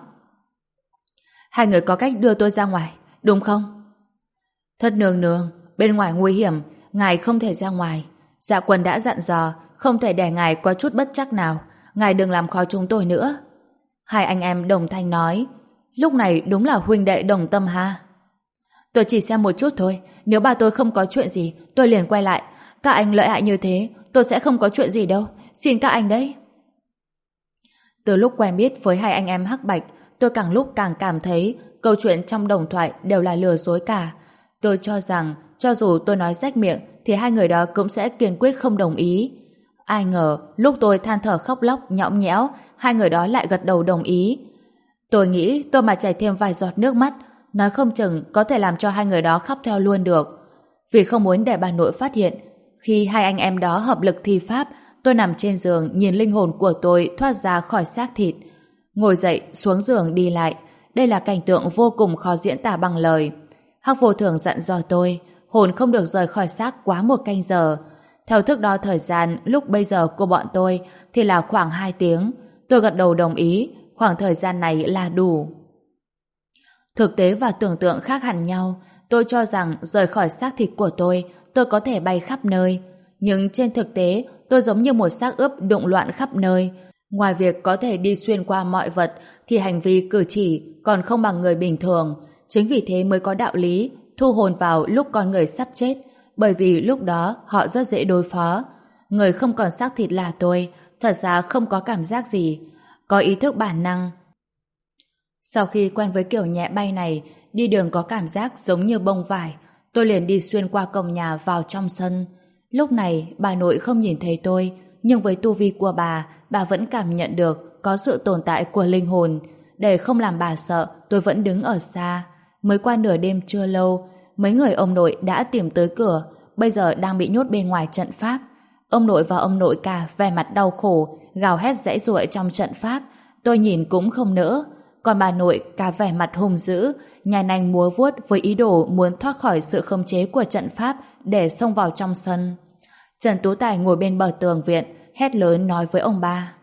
Hai người có cách đưa tôi ra ngoài, đúng không? Thất nương nương, bên ngoài nguy hiểm, ngài không thể ra ngoài. Dạ Quân đã dặn dò, không thể để ngài có chút bất trắc nào, ngài đừng làm khó chúng tôi nữa. Hai anh em đồng thanh nói, lúc này đúng là huynh đệ đồng tâm ha. Tôi chỉ xem một chút thôi, nếu bà tôi không có chuyện gì, tôi liền quay lại. Các anh lợi hại như thế, tôi sẽ không có chuyện gì đâu, xin các anh đấy. Từ lúc quen biết với hai anh em Hắc Bạch, tôi càng lúc càng cảm thấy câu chuyện trong đồng thoại đều là lừa dối cả. Tôi cho rằng, cho dù tôi nói rách miệng, thì hai người đó cũng sẽ kiên quyết không đồng ý. Ai ngờ, lúc tôi than thở khóc lóc, nhõng nhẽo, hai người đó lại gật đầu đồng ý. Tôi nghĩ tôi mà chảy thêm vài giọt nước mắt, nói không chừng có thể làm cho hai người đó khóc theo luôn được. Vì không muốn để bà nội phát hiện, khi hai anh em đó hợp lực thi pháp, tôi nằm trên giường nhìn linh hồn của tôi thoát ra khỏi xác thịt. Ngồi dậy, xuống giường đi lại. Đây là cảnh tượng vô cùng khó diễn tả bằng lời. Hắc Vô Thường dặn dò tôi, hồn không được rời khỏi xác quá một canh giờ. Theo thước đo thời gian lúc bây giờ của bọn tôi thì là khoảng hai tiếng. Tôi gật đầu đồng ý, khoảng thời gian này là đủ. Thực tế và tưởng tượng khác hẳn nhau. Tôi cho rằng rời khỏi xác thịt của tôi, tôi có thể bay khắp nơi. Nhưng trên thực tế, tôi giống như một xác ướp đụng loạn khắp nơi. Ngoài việc có thể đi xuyên qua mọi vật, thì hành vi cử chỉ còn không bằng người bình thường. Chính vì thế mới có đạo lý thu hồn vào lúc con người sắp chết, bởi vì lúc đó họ rất dễ đối phó. Người không còn xác thịt là tôi, thật ra không có cảm giác gì, có ý thức bản năng. Sau khi quen với kiểu nhẹ bay này, đi đường có cảm giác giống như bông vải, tôi liền đi xuyên qua cổng nhà vào trong sân. Lúc này bà nội không nhìn thấy tôi, nhưng với tu vi của bà, bà vẫn cảm nhận được có sự tồn tại của linh hồn. Để không làm bà sợ, tôi vẫn đứng ở xa. Mới qua nửa đêm chưa lâu, mấy người ông nội đã tìm tới cửa, bây giờ đang bị nhốt bên ngoài trận pháp. Ông nội và ông nội cả vẻ mặt đau khổ, gào hét giãy giụa trong trận pháp. Tôi nhìn cũng không nỡ. Còn bà nội cả vẻ mặt hung dữ, nhai nanh múa vuốt với ý đồ muốn thoát khỏi sự khống chế của trận pháp để xông vào trong sân. Trần Tú Tài ngồi bên bờ tường viện, hét lớn nói với ông ba.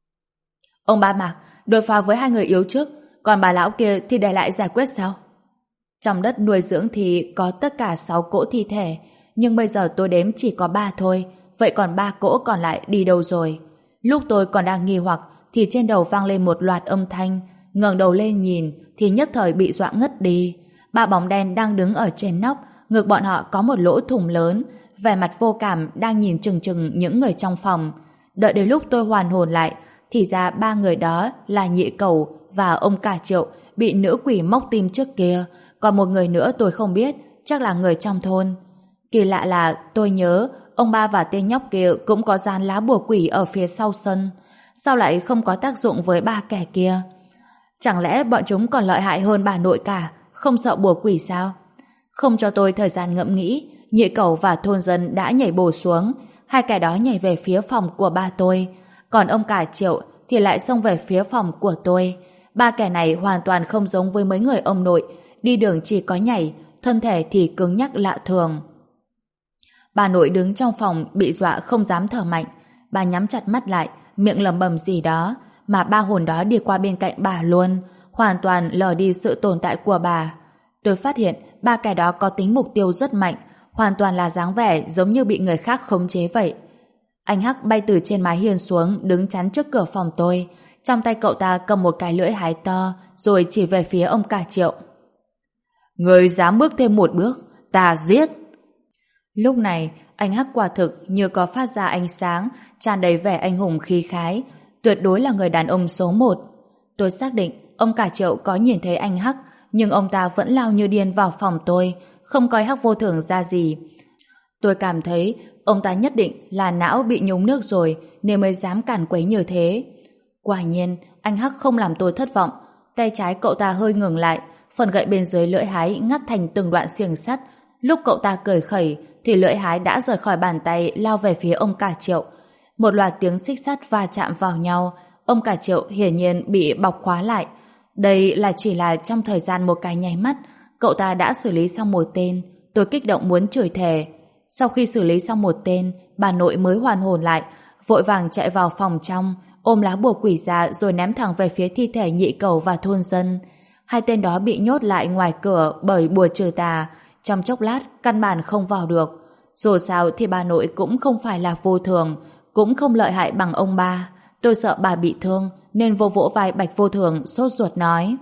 Ông ba Mạc, đối phó với hai người yếu trước, còn bà lão kia thì để lại giải quyết sao? Trong đất nuôi dưỡng thì có tất cả sáu cỗ thi thể, nhưng bây giờ tôi đếm chỉ có ba thôi, vậy còn ba cỗ còn lại đi đâu rồi? Lúc tôi còn đang nghi hoặc thì trên đầu vang lên một loạt âm thanh, ngẩng đầu lên nhìn thì nhất thời bị dọa ngất đi. Ba bóng đen đang đứng ở trên nóc, ngực bọn họ có một lỗ thủng lớn, vẻ mặt vô cảm đang nhìn chừng chừng những người trong phòng. Đợi đến lúc tôi hoàn hồn lại thì ra ba người đó là Nhị Cẩu và ông Cả Triệu bị nữ quỷ móc tim trước kia, còn một người nữa tôi không biết, chắc là người trong thôn. Kỳ lạ là tôi nhớ ông ba và tên nhóc kia cũng có dán lá bùa quỷ ở phía sau sân, sao lại không có tác dụng với ba kẻ kia? Chẳng lẽ bọn chúng còn lợi hại hơn bà nội cả, không sợ bùa quỷ sao? Không cho tôi thời gian ngẫm nghĩ, Nhị Cẩu và thôn dân đã nhảy bổ xuống, hai kẻ đó nhảy về phía phòng của ba tôi, còn ông Cả Triệu thì lại xông về phía phòng của tôi. Ba kẻ này hoàn toàn không giống với mấy người ông nội, đi đường chỉ có nhảy, thân thể thì cứng nhắc lạ thường. Bà nội đứng trong phòng bị dọa không dám thở mạnh, bà nhắm chặt mắt lại, miệng lẩm bẩm gì đó, mà ba hồn đó đi qua bên cạnh bà luôn, hoàn toàn lờ đi sự tồn tại của bà. Tôi phát hiện ba kẻ đó có tính mục tiêu rất mạnh, hoàn toàn là dáng vẻ giống như bị người khác khống chế vậy. Anh Hắc bay từ trên mái hiên xuống, đứng chắn trước cửa phòng tôi, trong tay cậu ta cầm một cái lưỡi hái to, rồi chỉ về phía ông Cả Triệu. Người dám bước thêm một bước, ta giết. Lúc này, anh Hắc quả thực như có phát ra ánh sáng, tràn đầy vẻ anh hùng khí khái, tuyệt đối là người đàn ông số một. Tôi xác định ông Cả Triệu có nhìn thấy anh Hắc, nhưng ông ta vẫn lao như điên vào phòng tôi, không coi Hắc Vô Thường ra gì. Tôi cảm thấy ông ta nhất định là não bị nhúng nước rồi nên mới dám cản quấy như thế. Quả nhiên, anh Hắc không làm tôi thất vọng. tay trái cậu ta hơi ngừng lại, phần gậy bên dưới lưỡi hái ngắt thành từng đoạn xiềng sắt. Lúc cậu ta cười khẩy thì lưỡi hái đã rời khỏi bàn tay lao về phía ông cả Triệu. Một loạt tiếng xích sắt va chạm vào nhau, ông cả Triệu hiển nhiên bị bọc khóa lại. Đây là chỉ là trong thời gian một cái nháy mắt, cậu ta đã xử lý xong một tên. Tôi kích động muốn chửi thề. Sau khi xử lý xong một tên, bà nội mới hoàn hồn lại, vội vàng chạy vào phòng trong, ôm lá bùa quỷ ra rồi ném thẳng về phía thi thể nhị cầu và thôn dân. Hai tên đó bị nhốt lại ngoài cửa bởi bùa trừ tà, trong chốc lát căn bản không vào được. Dù sao thì bà nội cũng không phải là vô thường, cũng không lợi hại bằng ông ba. Tôi sợ bà bị thương nên vô vỗ vai Bạch Vô Thường sốt ruột nói: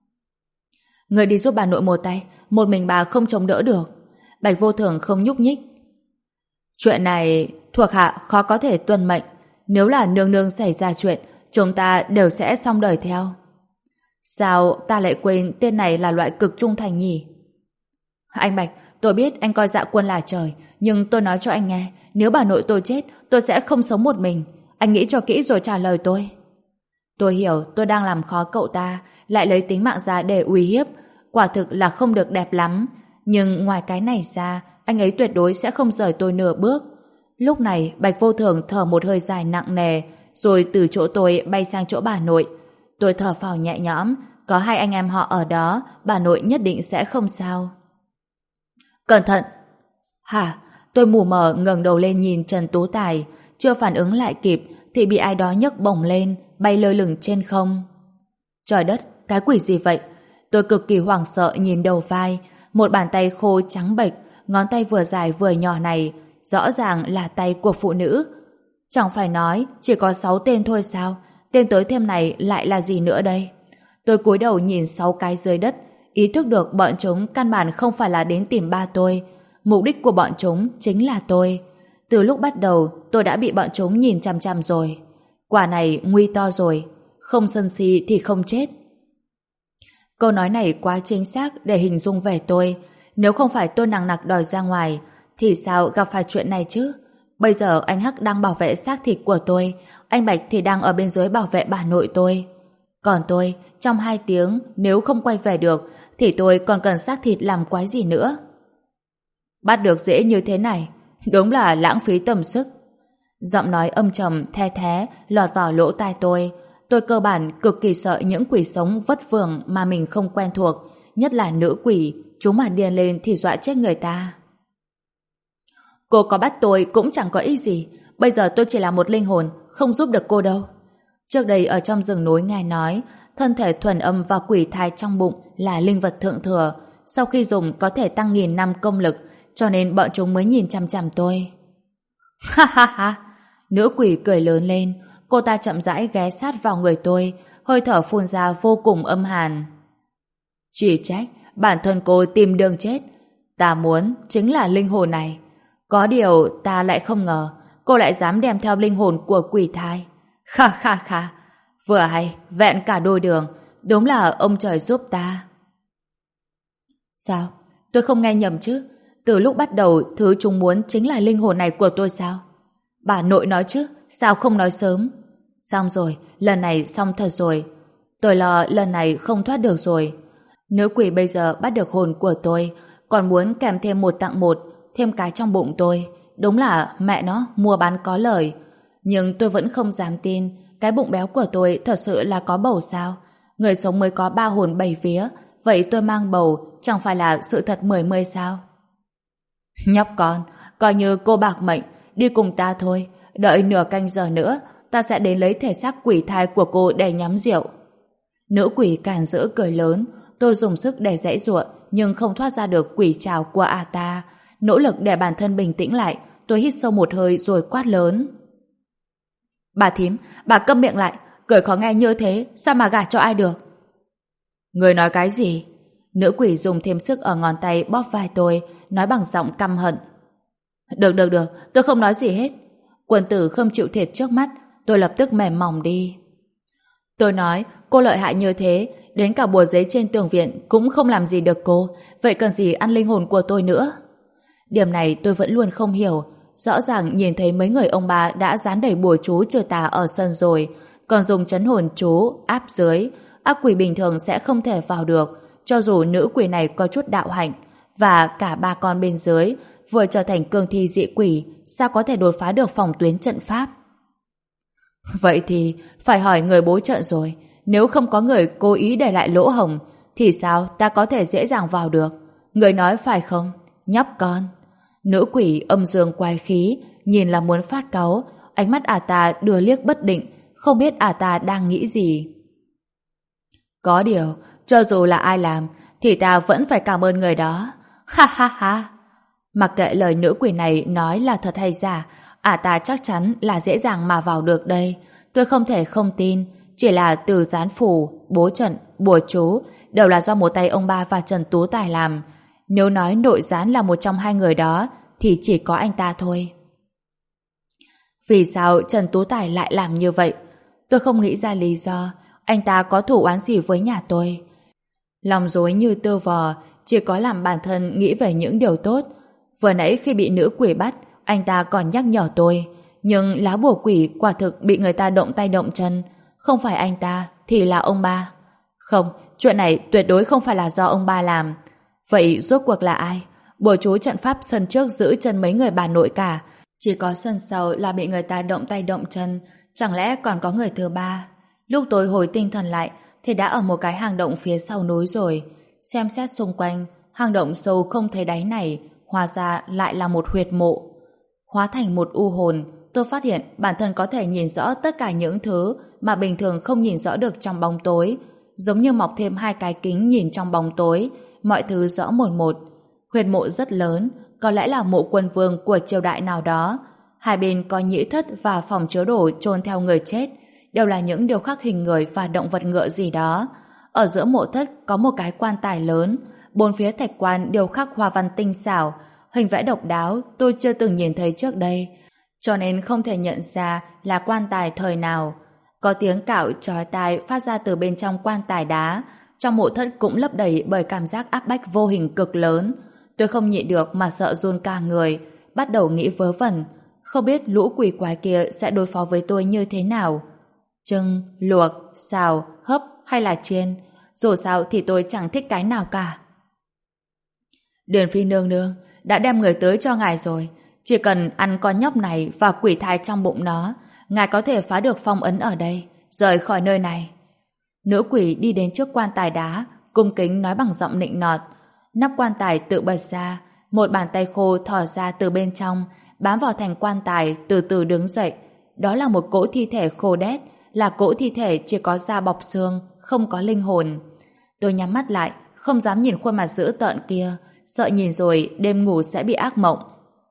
người đi giúp bà nội một tay, một mình bà không chống đỡ được. Bạch Vô Thường không nhúc nhích. Chuyện này thuộc hạ khó có thể tuân mệnh, nếu là nương nương xảy ra chuyện chúng ta đều sẽ xong đời theo. Sao ta lại quên tên này là loại cực trung thành nhỉ? Anh Bạch, tôi biết anh coi Dạ Quân là trời, nhưng tôi nói cho anh nghe, nếu bà nội tôi chết tôi sẽ không sống một mình. Anh nghĩ cho kỹ rồi trả lời tôi. Tôi hiểu tôi đang làm khó cậu ta, lại lấy tính mạng ra để uy hiếp, quả thực là không được đẹp lắm. Nhưng ngoài cái này ra, anh ấy tuyệt đối sẽ không rời tôi nửa bước. Lúc này Bạch Vô Thường thở một hơi dài nặng nề, rồi từ chỗ tôi bay sang chỗ bà nội. Tôi thở phào nhẹ nhõm, có hai anh em họ ở đó, bà nội nhất định sẽ không sao. Cẩn thận! Hả? Tôi mù mờ ngẩng đầu lên nhìn Trần Tú Tài, chưa phản ứng lại kịp thì bị ai đó nhấc bổng lên, bay lơ lửng trên không. Trời đất, cái quỷ gì vậy? Tôi cực kỳ hoảng sợ nhìn đầu vai, một bàn tay khô trắng bệch, ngón tay vừa dài vừa nhỏ này, rõ ràng là tay của phụ nữ. Chẳng phải nói chỉ có sáu tên thôi sao? Tên tới thêm này lại là gì nữa đây? Tôi cúi đầu nhìn sáu cái dưới đất, ý thức được bọn chúng căn bản không phải là đến tìm ba tôi. Mục đích của bọn chúng chính là tôi. Từ lúc bắt đầu tôi đã bị bọn chúng nhìn chằm chằm rồi. Quả này nguy to rồi, không sân si thì không chết. Câu nói này quá chính xác để hình dung về tôi. Nếu không phải tôi nằng nặc đòi ra ngoài thì sao gặp phải chuyện này chứ? Bây giờ anh Hắc đang bảo vệ xác thịt của tôi, anh Bạch thì đang ở bên dưới bảo vệ bà nội tôi. Còn tôi, trong hai tiếng nếu không quay về được thì tôi còn cần xác thịt làm quái gì nữa? Bắt được dễ như thế này, đúng là lãng phí tầm sức. Giọng nói âm trầm the thé lọt vào lỗ tai tôi. Tôi cơ bản cực kỳ sợ những quỷ sống vất vưởng mà mình không quen thuộc, nhất là nữ quỷ, chúng mà điên lên thì dọa chết người ta. Cô có bắt tôi cũng chẳng có ích gì, bây giờ tôi chỉ là một linh hồn, không giúp được cô đâu. Trước đây ở trong rừng núi nghe nói, thân thể thuần âm và quỷ thai trong bụng là linh vật thượng thừa, sau khi dùng có thể tăng nghìn năm công lực, cho nên bọn chúng mới nhìn chằm chằm tôi. Ha ha ha! Nữ quỷ cười lớn lên, cô ta chậm rãi ghé sát vào người tôi, hơi thở phun ra vô cùng âm hàn. Chỉ trách bản thân cô tìm đường chết, ta muốn chính là linh hồn này. Có điều ta lại không ngờ cô lại dám đem theo linh hồn của quỷ thai. Kha kha kha, vừa hay vẹn cả đôi đường, đúng là ông trời giúp ta. Sao? Tôi không nghe nhầm chứ? Từ lúc bắt đầu thứ chúng muốn chính là linh hồn này của tôi sao? Bà nội nói chứ, sao không nói sớm? Xong rồi, lần này xong thật rồi. Tôi lo lần này không thoát được rồi. Nữ quỷ bây giờ bắt được hồn của tôi, còn muốn kèm thêm một tặng một, thêm cái trong bụng tôi. Đúng là mẹ nó mua bán có lời. Nhưng tôi vẫn không dám tin cái bụng béo của tôi thật sự là có bầu sao? Người sống mới có ba hồn bảy vía, vậy tôi mang bầu chẳng phải là sự thật mười mươi sao? Nhóc con, coi như cô bạc mệnh, đi cùng ta thôi. Đợi nửa canh giờ nữa, ta sẽ đến lấy thể xác quỷ thai của cô để nhắm rượu. Nữ quỷ càn rỡ cười lớn. Tôi dùng sức để giãy giụa nhưng không thoát ra được quỷ trảo của ả ta. Nỗ lực để bản thân bình tĩnh lại, tôi hít sâu một hơi rồi quát lớn. Bà thím, bà câm miệng lại, cười khó nghe như thế, sao mà gả cho ai được? Người nói cái gì? Nữ quỷ dùng thêm sức ở ngón tay bóp vai tôi, nói bằng giọng căm hận. Được được được, tôi không nói gì hết. Quần tử không chịu thiệt trước mắt, tôi lập tức mềm mỏng đi. Tôi nói, cô lợi hại như thế, đến cả bùa giấy trên tường viện cũng không làm gì được cô, vậy cần gì ăn linh hồn của tôi nữa? Điểm này tôi vẫn luôn không hiểu. Rõ ràng nhìn thấy mấy người ông bà đã dán đầy bùa chú trừ tà ở sân rồi, còn dùng trấn hồn chú áp dưới, ác quỷ bình thường sẽ không thể vào được, cho dù nữ quỷ này có chút đạo hạnh, và cả ba con bên dưới vừa trở thành cương thi dị quỷ, sao có thể đột phá được phòng tuyến trận pháp? Vậy thì phải hỏi người bố trận rồi, nếu không có người cố ý để lại lỗ hổng, thì sao ta có thể dễ dàng vào được? Người nói phải không? Nhóc con. Nữ quỷ âm dương quái khí, nhìn là muốn phát cáu, ánh mắt ả ta đưa liếc bất định, không biết ả ta đang nghĩ gì. Có điều, cho dù là ai làm, thì ta vẫn phải cảm ơn người đó. Ha ha ha. Mặc kệ lời nữ quỷ này nói là thật hay giả, ả ta chắc chắn là dễ dàng mà vào được đây. Tôi không thể không tin, chỉ là từ gián phủ, bố trận, bùa chú đều là do một tay ông ba và Trần Tú Tài làm. Nếu nói nội gián là một trong hai người đó, thì chỉ có anh ta thôi. Vì sao Trần Tú Tài lại làm như vậy? Tôi không nghĩ ra lý do. Anh ta có thủ oán gì với nhà tôi? Lòng dối như tơ vò, chỉ có làm bản thân nghĩ về những điều tốt. Vừa nãy khi bị nữ quỷ bắt, anh ta còn nhắc nhở tôi. Nhưng lá bùa quỷ quả thực bị người ta động tay động chân. Không phải anh ta, thì là ông ba. Không, chuyện này tuyệt đối không phải là do ông ba làm. Vậy rốt cuộc là ai? Bùa chú trận pháp sân trước giữ chân mấy người bà nội cả. Chỉ có sân sau là bị người ta động tay động chân. Chẳng lẽ còn có người thứ ba? Lúc tôi hồi tinh thần lại thì đã ở một cái hang động phía sau núi rồi. Xem xét xung quanh, hang động sâu không thấy đáy này hóa ra lại là một huyệt mộ. Hóa thành một u hồn, tôi phát hiện bản thân có thể nhìn rõ tất cả những thứ mà bình thường không nhìn rõ được trong bóng tối, giống như mọc thêm hai cái kính nhìn trong bóng tối, mọi thứ rõ một một. Huyệt mộ rất lớn, có lẽ là mộ quân vương của triều đại nào đó. Hai bên có nhĩ thất và phòng chứa đồ chôn theo người chết, đều là những điêu khắc hình người và động vật ngựa gì đó. Ở giữa mộ thất có một cái quan tài lớn, bốn phía thạch quan điêu khắc hoa văn tinh xảo, hình vẽ độc đáo tôi chưa từng nhìn thấy trước đây, cho nên không thể nhận ra là quan tài thời nào. Có tiếng cạo chói tai phát ra từ bên trong quan tài đá, trong mộ thất cũng lấp đầy bởi cảm giác áp bách vô hình cực lớn. Tôi không nhịn được mà sợ run cả người, bắt đầu nghĩ vớ vẩn, không biết lũ quỷ quái kia sẽ đối phó với tôi như thế nào. Trưng, luộc, xào, hấp hay là chiên, dù sao thì tôi chẳng thích cái nào cả. Điền Phi nương nương đã đem người tới cho ngài rồi, chỉ cần ăn con nhóc này và quỷ thai trong bụng nó, ngài có thể phá được phong ấn ở đây, rời khỏi nơi này. Nữ quỷ đi đến trước quan tài đá, cung kính nói bằng giọng nịnh nọt. Nắp quan tài tự bật ra, một bàn tay khô thò ra từ bên trong, bám vào thành quan tài, từ từ đứng dậy. Đó là một cỗ thi thể khô đét, là cỗ thi thể chỉ có da bọc xương, không có linh hồn. Tôi nhắm mắt lại, không dám nhìn khuôn mặt dữ tợn kia, sợ nhìn rồi đêm ngủ sẽ bị ác mộng.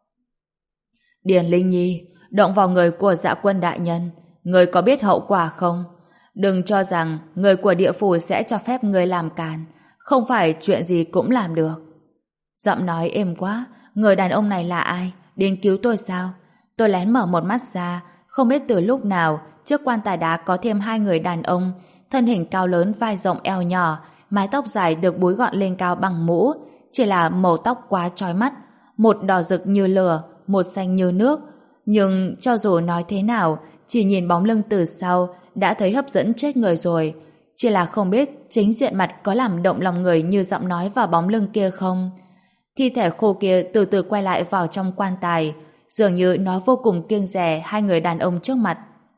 Điền Linh Nhi, động vào người của Dạ Quân đại nhân, người có biết hậu quả không? Đừng cho rằng người của địa phủ sẽ cho phép người làm càn, không phải chuyện gì cũng làm được. Giọng nói êm quá, người đàn ông này là ai? Đến cứu tôi sao? Tôi lén mở một mắt ra, không biết từ lúc nào trước quan tài đá có thêm hai người đàn ông, thân hình cao lớn, vai rộng eo nhỏ, mái tóc dài được búi gọn lên cao bằng mũ, chỉ là màu tóc quá chói mắt, một đỏ rực như lửa, một xanh như nước. Nhưng cho dù nói thế nào, chỉ nhìn bóng lưng từ sau đã thấy hấp dẫn chết người rồi. Chỉ là không biết chính diện mặt có làm động lòng người như giọng nói và bóng lưng kia không. Thi thể khô kia từ từ quay lại vào trong quan tài, dường như nó vô cùng kiêng dè hai người đàn ông trước mặt.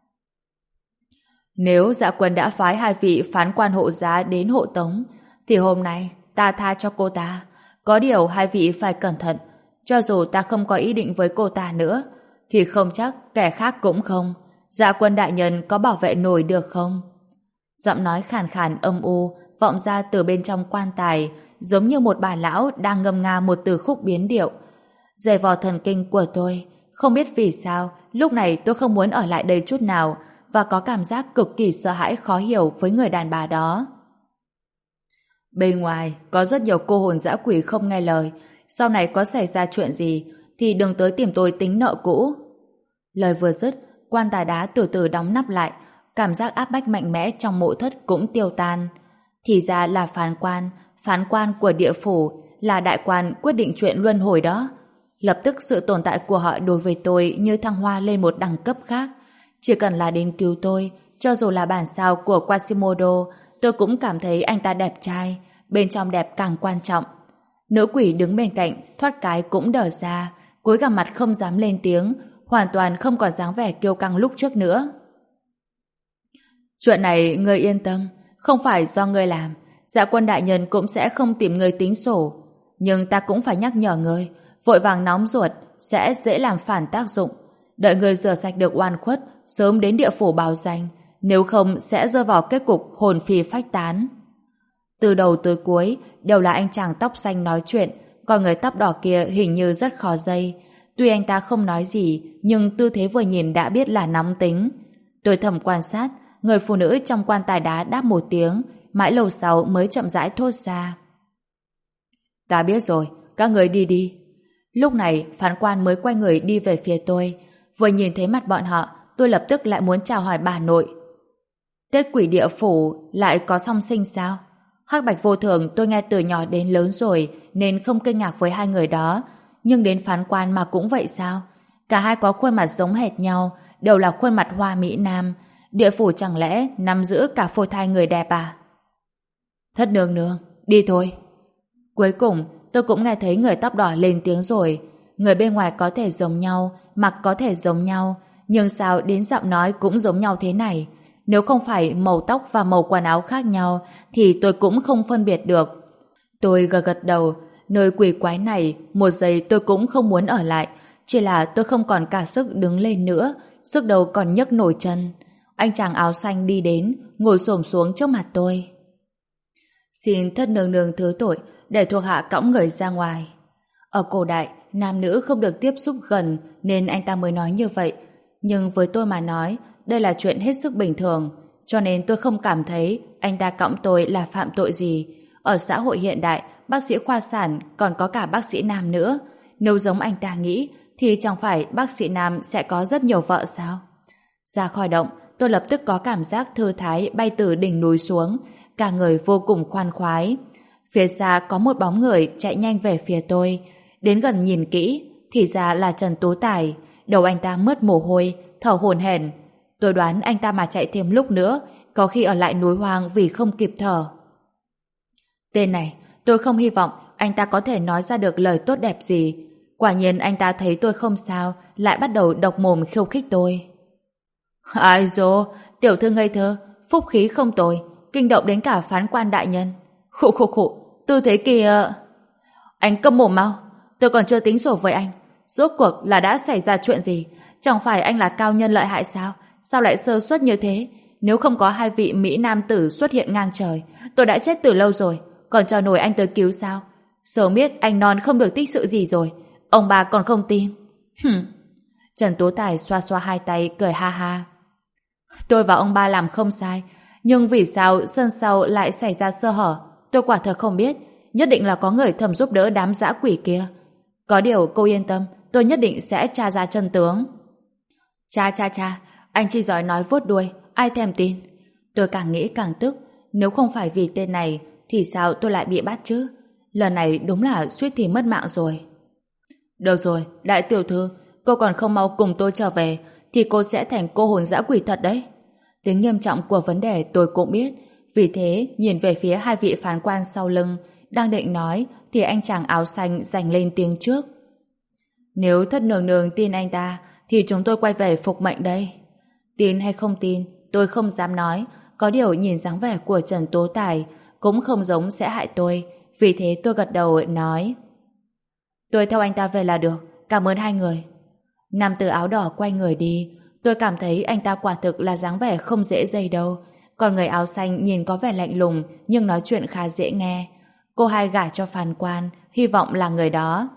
Nếu Dạ Quân đã phái hai vị phán quan hộ giá đến hộ tống, thì hôm nay ta tha cho cô ta. Có điều hai vị phải cẩn thận, cho dù ta không có ý định với cô ta nữa, thì không chắc kẻ khác cũng không. Dạ Quân đại nhân có bảo vệ nổi được không? Giọng nói khàn khàn âm u vọng ra từ bên trong quan tài, giống như một bà lão đang ngâm nga một từ khúc biến điệu. Giày vò thần kinh của tôi, không biết vì sao lúc này tôi không muốn ở lại đây chút nào, và có cảm giác cực kỳ sợ hãi khó hiểu với người đàn bà đó. Bên ngoài có rất nhiều cô hồn dã quỷ không nghe lời, sau này có xảy ra chuyện gì thì đừng tới tìm tôi tính nợ cũ. Lời vừa dứt, quan tài đá từ từ đóng nắp lại, cảm giác áp bách mạnh mẽ trong mộ thất cũng tiêu tan. Thì ra là phán quan, phán quan của địa phủ, là đại quan quyết định chuyện luân hồi đó. Lập tức sự tồn tại của họ đối với tôi như thăng hoa lên một đẳng cấp khác. Chỉ cần là đến cứu tôi, cho dù là bản sao của Quasimodo, tôi cũng cảm thấy anh ta đẹp trai, bên trong đẹp càng quan trọng. Nữ quỷ đứng bên cạnh, thoát cái cũng đờ ra, cúi gằm mặt không dám lên tiếng, hoàn toàn không còn dáng vẻ kiêu căng lúc trước nữa. Chuyện này ngươi yên tâm, không phải do ngươi làm, Dạ Quân đại nhân cũng sẽ không tìm ngươi tính sổ. Nhưng ta cũng phải nhắc nhở ngươi, vội vàng nóng ruột sẽ dễ làm phản tác dụng. Đợi ngươi rửa sạch được oan khuất, sớm đến địa phủ báo danh, nếu không sẽ rơi vào kết cục hồn phi phách tán. Từ đầu tới cuối đều là anh chàng tóc xanh nói chuyện, còn người tóc đỏ kia hình như rất khó dây. Tuy anh ta không nói gì, nhưng tư thế vừa nhìn đã biết là nóng tính. Tôi thầm quan sát, người phụ nữ trong quan tài đá đáp một tiếng, mãi lâu sau mới chậm rãi thốt ra. Ta biết rồi, các người đi đi. Lúc này, phán quan mới quay người đi về phía tôi. Vừa nhìn thấy mặt bọn họ, tôi lập tức lại muốn chào hỏi bà nội. Tết quỷ địa phủ lại có song sinh sao? Hắc Bạch Vô Thường tôi nghe từ nhỏ đến lớn rồi, nên không kinh ngạc với hai người đó. Nhưng đến phán quan mà cũng vậy sao? Cả hai có khuôn mặt giống hệt nhau, đều là khuôn mặt hoa mỹ nam. Địa phủ chẳng lẽ nắm giữ cả phôi thai người đẹp à? Thất nương nương, đi thôi. Cuối cùng, tôi cũng nghe thấy người tóc đỏ lên tiếng rồi. Người bên ngoài có thể giống nhau, mặc có thể giống nhau, nhưng sao đến giọng nói cũng giống nhau thế này? Nếu không phải màu tóc và màu quần áo khác nhau, thì tôi cũng không phân biệt được. Tôi gật gật đầu, nơi quỷ quái này, một giây tôi cũng không muốn ở lại, chỉ là tôi không còn cả sức đứng lên nữa, sức đầu còn nhấc nổi chân. Anh chàng áo xanh đi đến, ngồi xổm xuống trước mặt tôi. Xin thất nương nương thứ tội, để thuộc hạ cõng người ra ngoài. Ở cổ đại, nam nữ không được tiếp xúc gần, nên anh ta mới nói như vậy. Nhưng với tôi mà nói, đây là chuyện hết sức bình thường, cho nên tôi không cảm thấy anh ta cõng tôi là phạm tội gì. Ở xã hội hiện đại, bác sĩ khoa sản còn có cả bác sĩ nam nữa. Nếu giống anh ta nghĩ, thì chẳng phải bác sĩ nam sẽ có rất nhiều vợ sao? Ra khỏi động, tôi lập tức có cảm giác thư thái bay từ đỉnh núi xuống, cả người vô cùng khoan khoái. Phía xa có một bóng người chạy nhanh về phía tôi. Đến gần nhìn kỹ, thì ra là Trần Tú Tài. Đầu anh ta mướt mồ hôi, thở hổn hển. Tôi đoán anh ta mà chạy thêm lúc nữa, có khi ở lại núi hoang vì không kịp thở. Tên này, tôi không hy vọng anh ta có thể nói ra được lời tốt đẹp gì. Quả nhiên anh ta thấy tôi không sao, lại bắt đầu độc mồm khiêu khích tôi. Ai dô, tiểu thư ngây thơ, phúc khí không tồi, kinh động đến cả phán quan đại nhân. Khụ khụ khụ, tư thế kìa. Anh câm mồm mau, tôi còn chưa tính sổ với anh. Rốt cuộc là đã xảy ra chuyện gì? Chẳng phải anh là cao nhân lợi hại sao? Sao lại sơ suất như thế? Nếu không có hai vị Mỹ Nam tử xuất hiện ngang trời, tôi đã chết từ lâu rồi. Còn cho nổi anh tới cứu sao? Sớm biết anh non không được tích sự gì rồi. Ông bà còn không tin. Hừm. Trần Tú Tài xoa xoa hai tay cười ha ha. Tôi và ông ba làm không sai, nhưng vì sao sân sau lại xảy ra sơ hở? Tôi quả thật không biết. Nhất định là có người thầm giúp đỡ đám dã quỷ kia. Có điều cô yên tâm, tôi nhất định sẽ tra ra chân tướng. Cha cha cha, anh chỉ giỏi nói vuốt đuôi, ai thèm tin. Tôi càng nghĩ càng tức, nếu không phải vì tên này thì sao tôi lại bị bắt chứ? Lần này đúng là suýt thì mất mạng rồi. Được rồi, đại tiểu thư, cô còn không mau cùng tôi trở về thì cô sẽ thành cô hồn dã quỷ thật đấy. Tính nghiêm trọng của vấn đề tôi cũng biết, vì thế nhìn về phía hai vị phán quan sau lưng, đang định nói thì anh chàng áo xanh giành lên tiếng trước. Nếu thất nương nương tin anh ta thì chúng tôi quay về phục mệnh đây. Tin hay không tin, tôi không dám nói, có điều nhìn dáng vẻ của Trần Tố Tài cũng không giống sẽ hại tôi, vì thế tôi gật đầu nói. Tôi theo anh ta về là được, cảm ơn hai người. Nam tử áo đỏ quay người đi, tôi cảm thấy anh ta quả thực là dáng vẻ không dễ dây đâu, còn người áo xanh nhìn có vẻ lạnh lùng nhưng nói chuyện khá dễ nghe. Cô hai gả cho phán quan, hy vọng là người đó.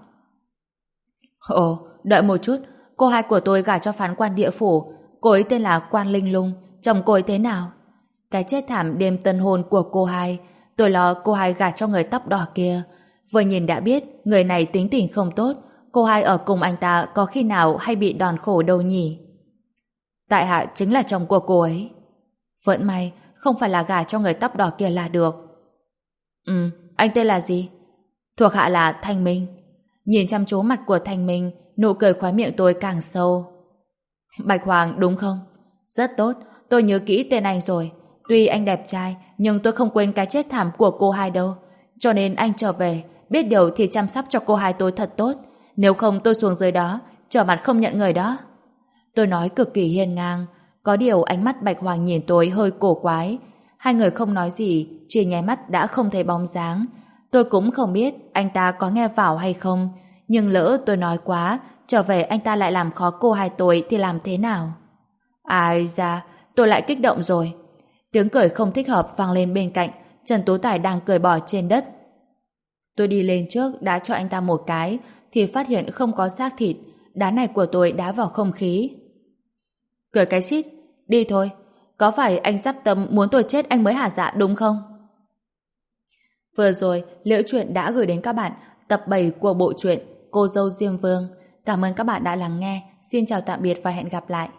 Ồ, đợi một chút, cô hai của tôi gả cho phán quan địa phủ, cô ấy tên là Quan Linh Lung, chồng cô ấy thế nào? Cái chết thảm đêm tân hôn của cô hai, tôi lo cô hai gả cho người tóc đỏ kia. Vừa nhìn đã biết người này tính tình không tốt, cô hai ở cùng anh ta có khi nào hay bị đòn khổ đâu nhỉ? Tại hạ chính là chồng của cô ấy. Vẫn may, không phải là gả cho người tóc đỏ kia là được. Ừ, anh tên là gì? Thuộc hạ là Thanh Minh. Nhìn chăm chú mặt của Thanh Minh, nụ cười khóe miệng tôi càng sâu. Bạch Hoàng đúng không? Rất tốt, tôi nhớ kỹ tên anh rồi. Tuy anh đẹp trai, nhưng tôi không quên cái chết thảm của cô hai đâu. Cho nên anh trở về, biết điều thì chăm sóc cho cô hai tôi thật tốt. Nếu không tôi xuống dưới đó, trở mặt không nhận người đó. Tôi nói cực kỳ hiên ngang. Có điều ánh mắt Bạch Hoàng nhìn tôi hơi cổ quái. Hai người không nói gì, chỉ nháy mắt đã không thấy bóng dáng. Tôi cũng không biết anh ta có nghe vào hay không. Nhưng lỡ tôi nói quá, trở về anh ta lại làm khó cô hai tôi thì làm thế nào? Ai da, tôi lại kích động rồi. Tiếng cười không thích hợp vang lên bên cạnh. Trần Tú Tài đang cười bò trên đất. Tôi đi lên trước đã cho anh ta một cái, thì phát hiện không có xác thịt. Đá này của tôi đá vào không khí. Cười cái xít, đi thôi. Có phải anh Giáp Tâm muốn tôi chết anh mới hả dạ đúng không? Vừa rồi, Liễu Chuyện đã gửi đến các bạn tập bảy của bộ truyện Cô dâu Diêm Vương. Cảm ơn các bạn đã lắng nghe. Xin chào tạm biệt và hẹn gặp lại.